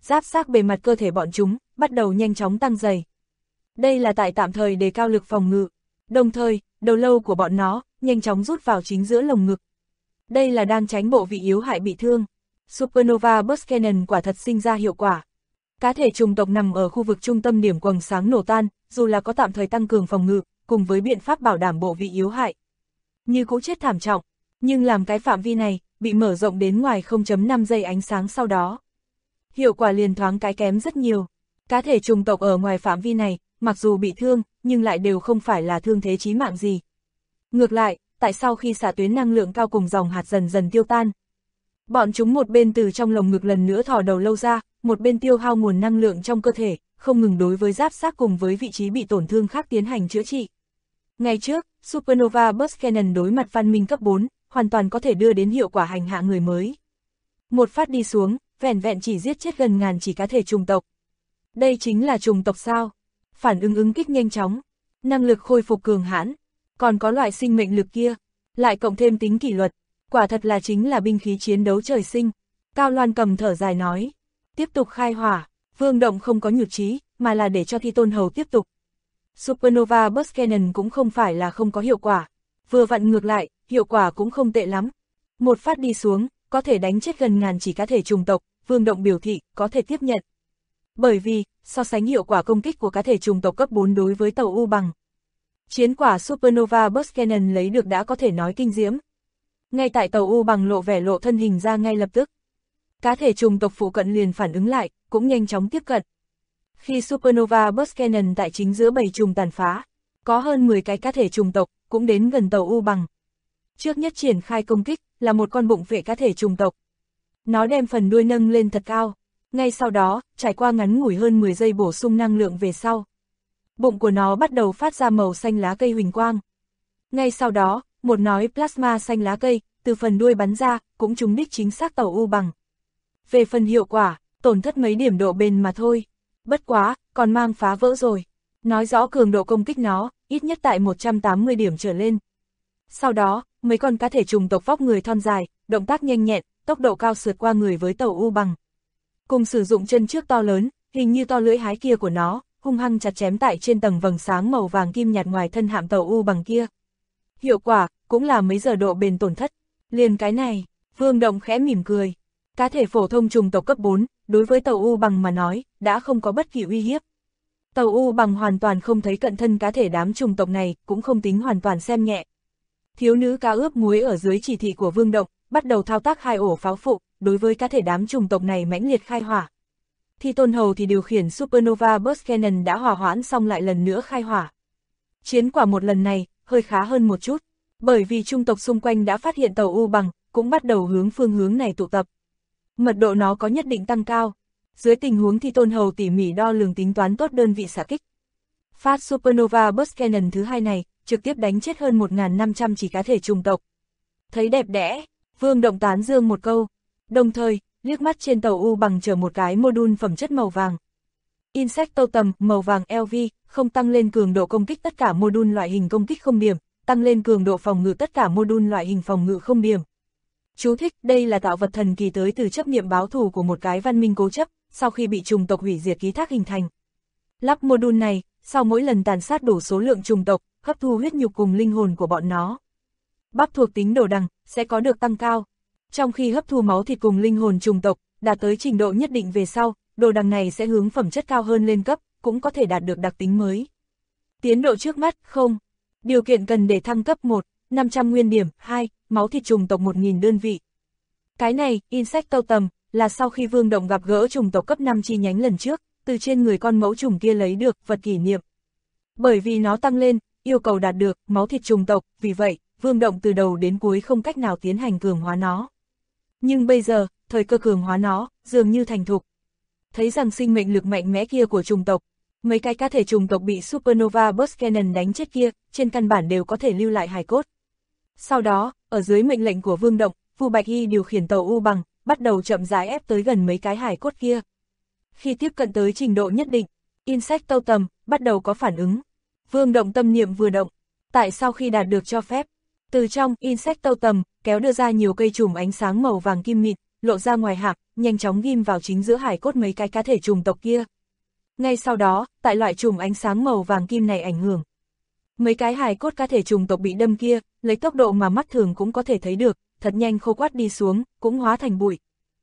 giáp xác bề mặt cơ thể bọn chúng, bắt đầu nhanh chóng tăng dày. Đây là tại tạm thời đề cao lực phòng ngự, đồng thời, đầu lâu của bọn nó, nhanh chóng rút vào chính giữa lồng ngực. Đây là đang tránh bộ vị yếu hại bị thương. Supernova Burst Cannon quả thật sinh ra hiệu quả. Cá thể trùng tộc nằm ở khu vực trung tâm điểm quầng sáng nổ tan, dù là có tạm thời tăng cường phòng ngự, cùng với biện pháp bảo đảm bộ vị yếu hại, như cũng chết thảm trọng, nhưng làm cái phạm vi này, bị mở rộng đến ngoài 0.5 giây ánh sáng sau đó. Hiệu quả liền thoáng cái kém rất nhiều. Cá thể trùng tộc ở ngoài phạm vi này, mặc dù bị thương, nhưng lại đều không phải là thương thế chí mạng gì. Ngược lại, tại sau khi xạ tuyến năng lượng cao cùng dòng hạt dần dần tiêu tan, bọn chúng một bên từ trong lồng ngực lần nữa thò đầu lâu ra, một bên tiêu hao nguồn năng lượng trong cơ thể, không ngừng đối với giáp xác cùng với vị trí bị tổn thương khác tiến hành chữa trị. Ngày trước, Supernova Burst Cannon đối mặt văn minh cấp 4, hoàn toàn có thể đưa đến hiệu quả hành hạ người mới. Một phát đi xuống, vẻn vẹn chỉ giết chết gần ngàn chỉ cá thể trùng tộc. Đây chính là trùng tộc sao? Phản ứng kích nhanh chóng, năng lực khôi phục cường hãn, còn có loại sinh mệnh lực kia, lại cộng thêm tính kỷ luật, quả thật là chính là binh khí chiến đấu trời sinh. Cao Loan cầm thở dài nói, tiếp tục khai hỏa. Vương Động không có nhụt chí, mà là để cho Thi Tôn Hầu tiếp tục. Supernova Burst Cannon cũng không phải là không có hiệu quả, vừa vặn ngược lại, hiệu quả cũng không tệ lắm. Một phát đi xuống, có thể đánh chết gần ngàn chỉ cá thể trùng tộc, Vương Động biểu thị có thể tiếp nhận. Bởi vì, so sánh hiệu quả công kích của cá thể trùng tộc cấp 4 đối với tàu U bằng, chiến quả Supernova Burst Cannon lấy được đã có thể nói kinh diễm. Ngay tại tàu U bằng lộ vẻ lộ thân hình ra ngay lập tức, cá thể trùng tộc phụ cận liền phản ứng lại, cũng nhanh chóng tiếp cận. Khi Supernova Burst Cannon tại chính giữa bầy trùng tàn phá, có hơn 10 cái cá thể trùng tộc, cũng đến gần tàu U bằng. Trước nhất triển khai công kích, là một con bụng phệ cá thể trùng tộc. Nó đem phần đuôi nâng lên thật cao, ngay sau đó, trải qua ngắn ngủi hơn 10 giây bổ sung năng lượng về sau. Bụng của nó bắt đầu phát ra màu xanh lá cây huỳnh quang. Ngay sau đó, một nói plasma xanh lá cây, từ phần đuôi bắn ra, cũng trúng đích chính xác tàu U bằng. Về phần hiệu quả, tổn thất mấy điểm độ bền mà thôi. Bất quá, còn mang phá vỡ rồi. Nói rõ cường độ công kích nó, ít nhất tại 180 điểm trở lên. Sau đó, mấy con cá thể trùng tộc vóc người thon dài, động tác nhanh nhẹn, tốc độ cao sượt qua người với tàu U bằng. Cùng sử dụng chân trước to lớn, hình như to lưỡi hái kia của nó, hung hăng chặt chém tại trên tầng vầng sáng màu vàng kim nhạt ngoài thân hạm tàu U bằng kia. Hiệu quả, cũng là mấy giờ độ bền tổn thất. Liền cái này, Vương Động khẽ mỉm cười. Cá thể phổ thông trùng tộc cấp 4, đối với tàu U bằng mà nói, đã không có bất kỳ uy hiếp. Tàu U bằng hoàn toàn không thấy cận thân cá thể đám trùng tộc này, cũng không tính hoàn toàn xem nhẹ. Thiếu nữ cá ướp muối ở dưới chỉ thị của Vương Động, bắt đầu thao tác 2 ổ pháo phụ, đối với cá thể đám trùng tộc này mãnh liệt khai hỏa. Thi Tôn Hầu thì điều khiển Supernova Burst Cannon đã hòa hoãn xong lại lần nữa khai hỏa. Chiến quả một lần này, hơi khá hơn một chút, bởi vì trung tộc xung quanh đã phát hiện tàu U bằng, cũng bắt đầu hướng phương hướng này tụ tập. Mật độ nó có nhất định tăng cao. Dưới tình huống Thi Tôn Hầu tỉ mỉ đo lường tính toán tốt đơn vị xạ kích. Phát Supernova Burst Cannon thứ hai này, trực tiếp đánh chết hơn 1.500 chỉ cá thể trùng tộc. Thấy đẹp đẽ, Vương Động tán dương một câu, đồng thời, liếc mắt trên tàu U bằng chở một cái module phẩm chất màu vàng. Insectotem màu vàng LV, không tăng lên cường độ công kích tất cả module loại hình công kích không điểm, tăng lên cường độ phòng ngự tất cả module loại hình phòng ngự không điểm. Chú thích, đây là tạo vật thần kỳ tới từ chấp niệm báo thù của một cái văn minh cố chấp, sau khi bị trùng tộc hủy diệt ký thác hình thành. Lắp module này, sau mỗi lần tàn sát đủ số lượng trùng tộc, hấp thu huyết nhục cùng linh hồn của bọn nó. Bắp thuộc tính đồ đằng, sẽ có được tăng cao. Trong khi hấp thu máu thịt cùng linh hồn trùng tộc, đạt tới trình độ nhất định về sau, đồ đằng này sẽ hướng phẩm chất cao hơn lên cấp, cũng có thể đạt được đặc tính mới. Tiến độ trước mắt, không. Điều kiện cần để thăng cấp 1, 500 nguyên điểm, 2, máu thịt trùng tộc 1.000 đơn vị. Cái này, Insectotem, là sau khi Vương Động gặp gỡ trùng tộc cấp 5 chi nhánh lần trước, từ trên người con mẫu trùng kia lấy được vật kỷ niệm. Bởi vì nó tăng lên, yêu cầu đạt được máu thịt trùng tộc, vì vậy, Vương Động từ đầu đến cuối không cách nào tiến hành cường hóa nó. Nhưng bây giờ, thời cơ cường hóa nó, dường như thành thục. Thấy rằng sinh mệnh lực mạnh mẽ kia của trùng tộc, mấy cái cá thể trùng tộc bị Supernova Burst Cannon đánh chết kia, trên căn bản đều có thể lưu lại hài cốt. Sau đó, ở dưới mệnh lệnh của Vương Động, Vu Bạch Y điều khiển tàu U bằng, bắt đầu chậm rãi ép tới gần mấy cái hài cốt kia. Khi tiếp cận tới trình độ nhất định, Insectotem bắt đầu có phản ứng. Vương Động tâm niệm vừa động, tại sau khi đạt được cho phép, từ trong Insectotem kéo đưa ra nhiều cây chùm ánh sáng màu vàng kim mịn, lộ ra ngoài hạc, nhanh chóng ghim vào chính giữa hài cốt mấy cái cá thể trùng tộc kia. Ngay sau đó, tại loại chùm ánh sáng màu vàng kim này ảnh hưởng, mấy cái hài cốt cá thể trùng tộc bị đâm kia, lấy tốc độ mà mắt thường cũng có thể thấy được, thật nhanh khô quắt đi xuống, cũng hóa thành bụi.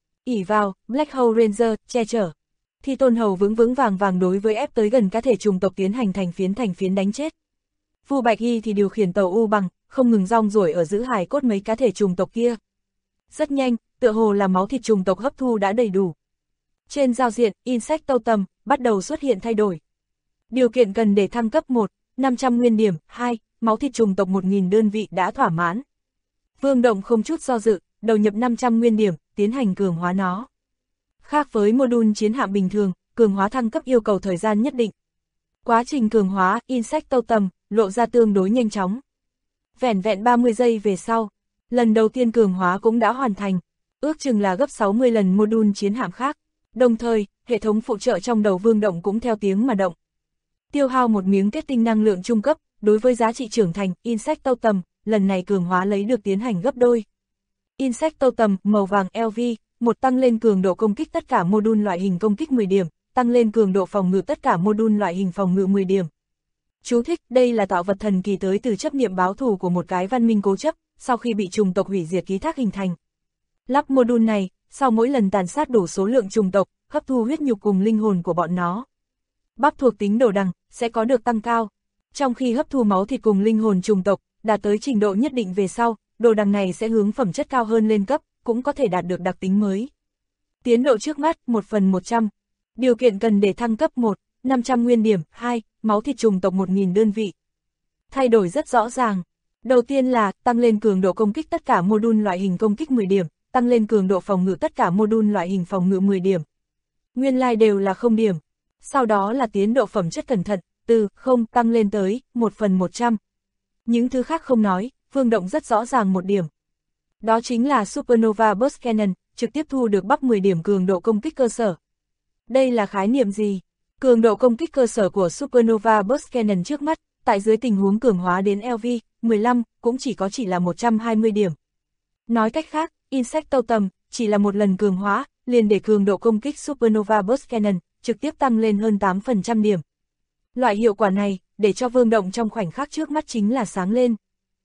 Ỉ vào, Black Hole Ranger, che chở. Thi Tôn Hầu vững vững vàng vàng đối với ép tới gần cá thể trùng tộc tiến hành thành phiến đánh chết. Vu Bạch Hy thì điều khiển tàu U Bằng, không ngừng rong ruổi ở giữ hài cốt mấy cá thể trùng tộc kia. Rất nhanh, tựa hồ là máu thịt trùng tộc hấp thu đã đầy đủ. Trên giao diện, Insect Totem bắt đầu xuất hiện thay đổi. Điều kiện cần để thăng cấp 1, 500 nguyên điểm, 2, máu thịt trùng tộc 1000 đơn vị đã thỏa mãn. Vương Động không chút do dự, đầu nhập 500 nguyên điểm, tiến hành cường hóa nó. Khác với module chiến hạm bình thường, cường hóa thăng cấp yêu cầu thời gian nhất định. Quá trình cường hóa, Insect Totem lộ ra tương đối nhanh chóng. Vẻn vẹn 30 giây về sau, lần đầu tiên cường hóa cũng đã hoàn thành, ước chừng là gấp 60 lần module chiến hạm khác. Đồng thời, hệ thống phụ trợ trong đầu Vương Động cũng theo tiếng mà động. Tiêu hao một miếng kết tinh năng lượng trung cấp, đối với giá trị trưởng thành, Insect Totem, lần này cường hóa lấy được tiến hành gấp đôi. Insect Totem, màu vàng LV, một tăng lên cường độ công kích tất cả module loại hình công kích 10 điểm, tăng lên cường độ phòng ngự tất cả module loại hình phòng ngự 10 điểm. Chú thích, đây là tạo vật thần kỳ tới từ chấp niệm báo thù của một cái văn minh cố chấp, sau khi bị trùng tộc hủy diệt ký thác hình thành. Lắp module này, sau mỗi lần tàn sát đủ số lượng trùng tộc, hấp thu huyết nhục cùng linh hồn của bọn nó. Bắp thuộc tính đồ đằng, sẽ có được tăng cao. Trong khi hấp thu máu thịt cùng linh hồn trùng tộc, đạt tới trình độ nhất định về sau, đồ đằng này sẽ hướng phẩm chất cao hơn lên cấp, cũng có thể đạt được đặc tính mới. Tiến độ trước mắt, 1/100. Điều kiện cần để thăng cấp 1, 500 nguyên điểm, 2, máu thịt trùng tộc 1000 đơn vị. Thay đổi rất rõ ràng. Đầu tiên là, tăng lên cường độ công kích tất cả module loại hình công kích 10 điểm, tăng lên cường độ phòng ngự tất cả module loại hình phòng ngự 10 điểm. Nguyên lai đều là 0 điểm. Sau đó là tiến độ phẩm chất cẩn thận, từ 0 tăng lên tới 1/100. Những thứ khác không nói, Vương Động rất rõ ràng một điểm. Đó chính là Supernova Burst Cannon, trực tiếp thu được bắp 10 điểm cường độ công kích cơ sở. Đây là khái niệm gì? Cường độ công kích cơ sở của Supernova Burst Cannon trước mắt, tại dưới tình huống cường hóa đến LV15, cũng chỉ là 120 điểm. Nói cách khác, Insect Totem chỉ là một lần cường hóa, liền để cường độ công kích Supernova Burst Cannon trực tiếp tăng lên hơn 8% điểm. Loại hiệu quả này, để cho Vương Động trong khoảnh khắc trước mắt chính là sáng lên.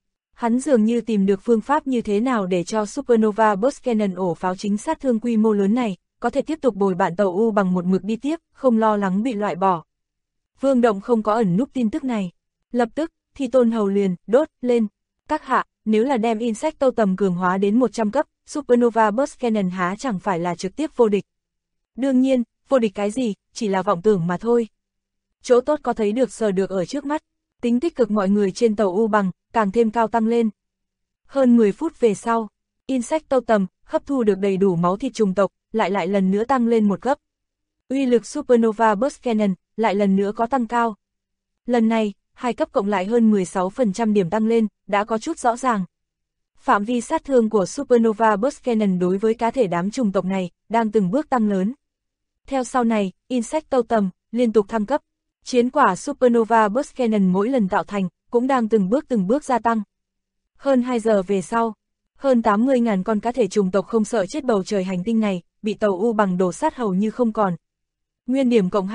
Hắn dường như tìm được phương pháp như thế nào để cho Supernova Burst Cannon ổ pháo chính sát thương quy mô lớn này, có thể tiếp tục bồi bạn tàu U bằng một mực đi tiếp, không lo lắng bị loại bỏ. Vương Động không có ẩn núp tin tức này. Lập tức, Thi Tôn Hầu liền, đốt, lên. Các hạ, nếu là đem Insect Totem cường hóa đến 100 cấp, Supernova Burst Cannon há chẳng phải là trực tiếp vô địch. Đương nhiên, vô địch cái gì, chỉ là vọng tưởng mà thôi. Chỗ tốt có thấy được sờ được ở trước mắt, tính tích cực mọi người trên tàu U bằng, càng thêm cao tăng lên. Hơn 10 phút về sau, Insect Totem hấp thu được đầy đủ máu thịt trùng tộc, lại lần nữa tăng lên một cấp. Uy lực Supernova Burst Cannon lại lần nữa có tăng cao. Lần này, hai cấp cộng lại hơn 16% điểm tăng lên, đã có chút rõ ràng. Phạm vi sát thương của Supernova Burst Cannon đối với cá thể đám trùng tộc này, đang từng bước tăng lớn. Theo sau này, Insect Totem liên tục thăng cấp. Chiến quả Supernova Burst Cannon mỗi lần tạo thành, cũng đang từng bước gia tăng. Hơn 2 giờ về sau, hơn 80.000 con cá thể trùng tộc không sợ chết bầu trời hành tinh này, bị tàu U bằng đổ sát hầu như không còn. Nguyên điểm cộng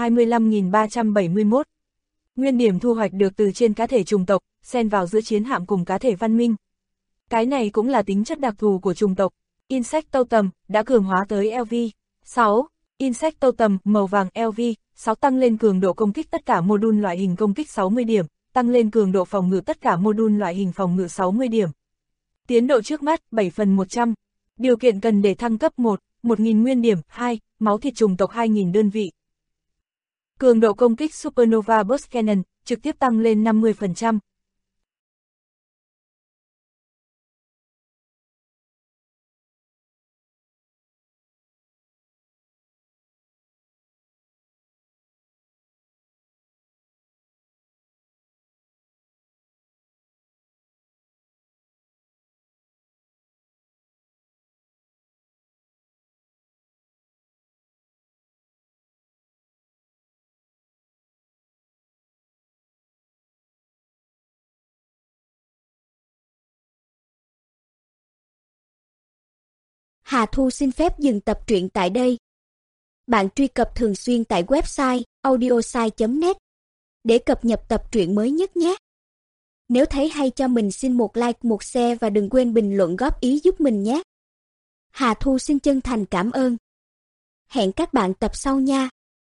25.371. Nguyên điểm thu hoạch được từ trên cá thể trùng tộc, xen vào giữa chiến hạm cùng cá thể văn minh. Cái này cũng là tính chất đặc thù của trùng tộc. Insect Totem đã cường hóa tới LV6. Insect Totem màu vàng LV6 tăng lên cường độ công kích tất cả module loại hình công kích 60 điểm, tăng lên cường độ phòng ngự tất cả module loại hình phòng ngự 60 điểm. Tiến độ trước mắt 7/100. Điều kiện cần để thăng cấp 1, 1000 nguyên điểm, 2, máu thịt trùng tộc 2000 đơn vị. Cường độ công kích Supernova Burst Cannon trực tiếp tăng lên 50%. Hà Thu xin phép dừng tập truyện tại đây. Bạn truy cập thường xuyên tại website audiosai.net để cập nhật tập truyện mới nhất nhé. Nếu thấy hay cho mình xin một like, một share và đừng quên bình luận góp ý giúp mình nhé. Hà Thu xin chân thành cảm ơn. Hẹn các bạn tập sau nha.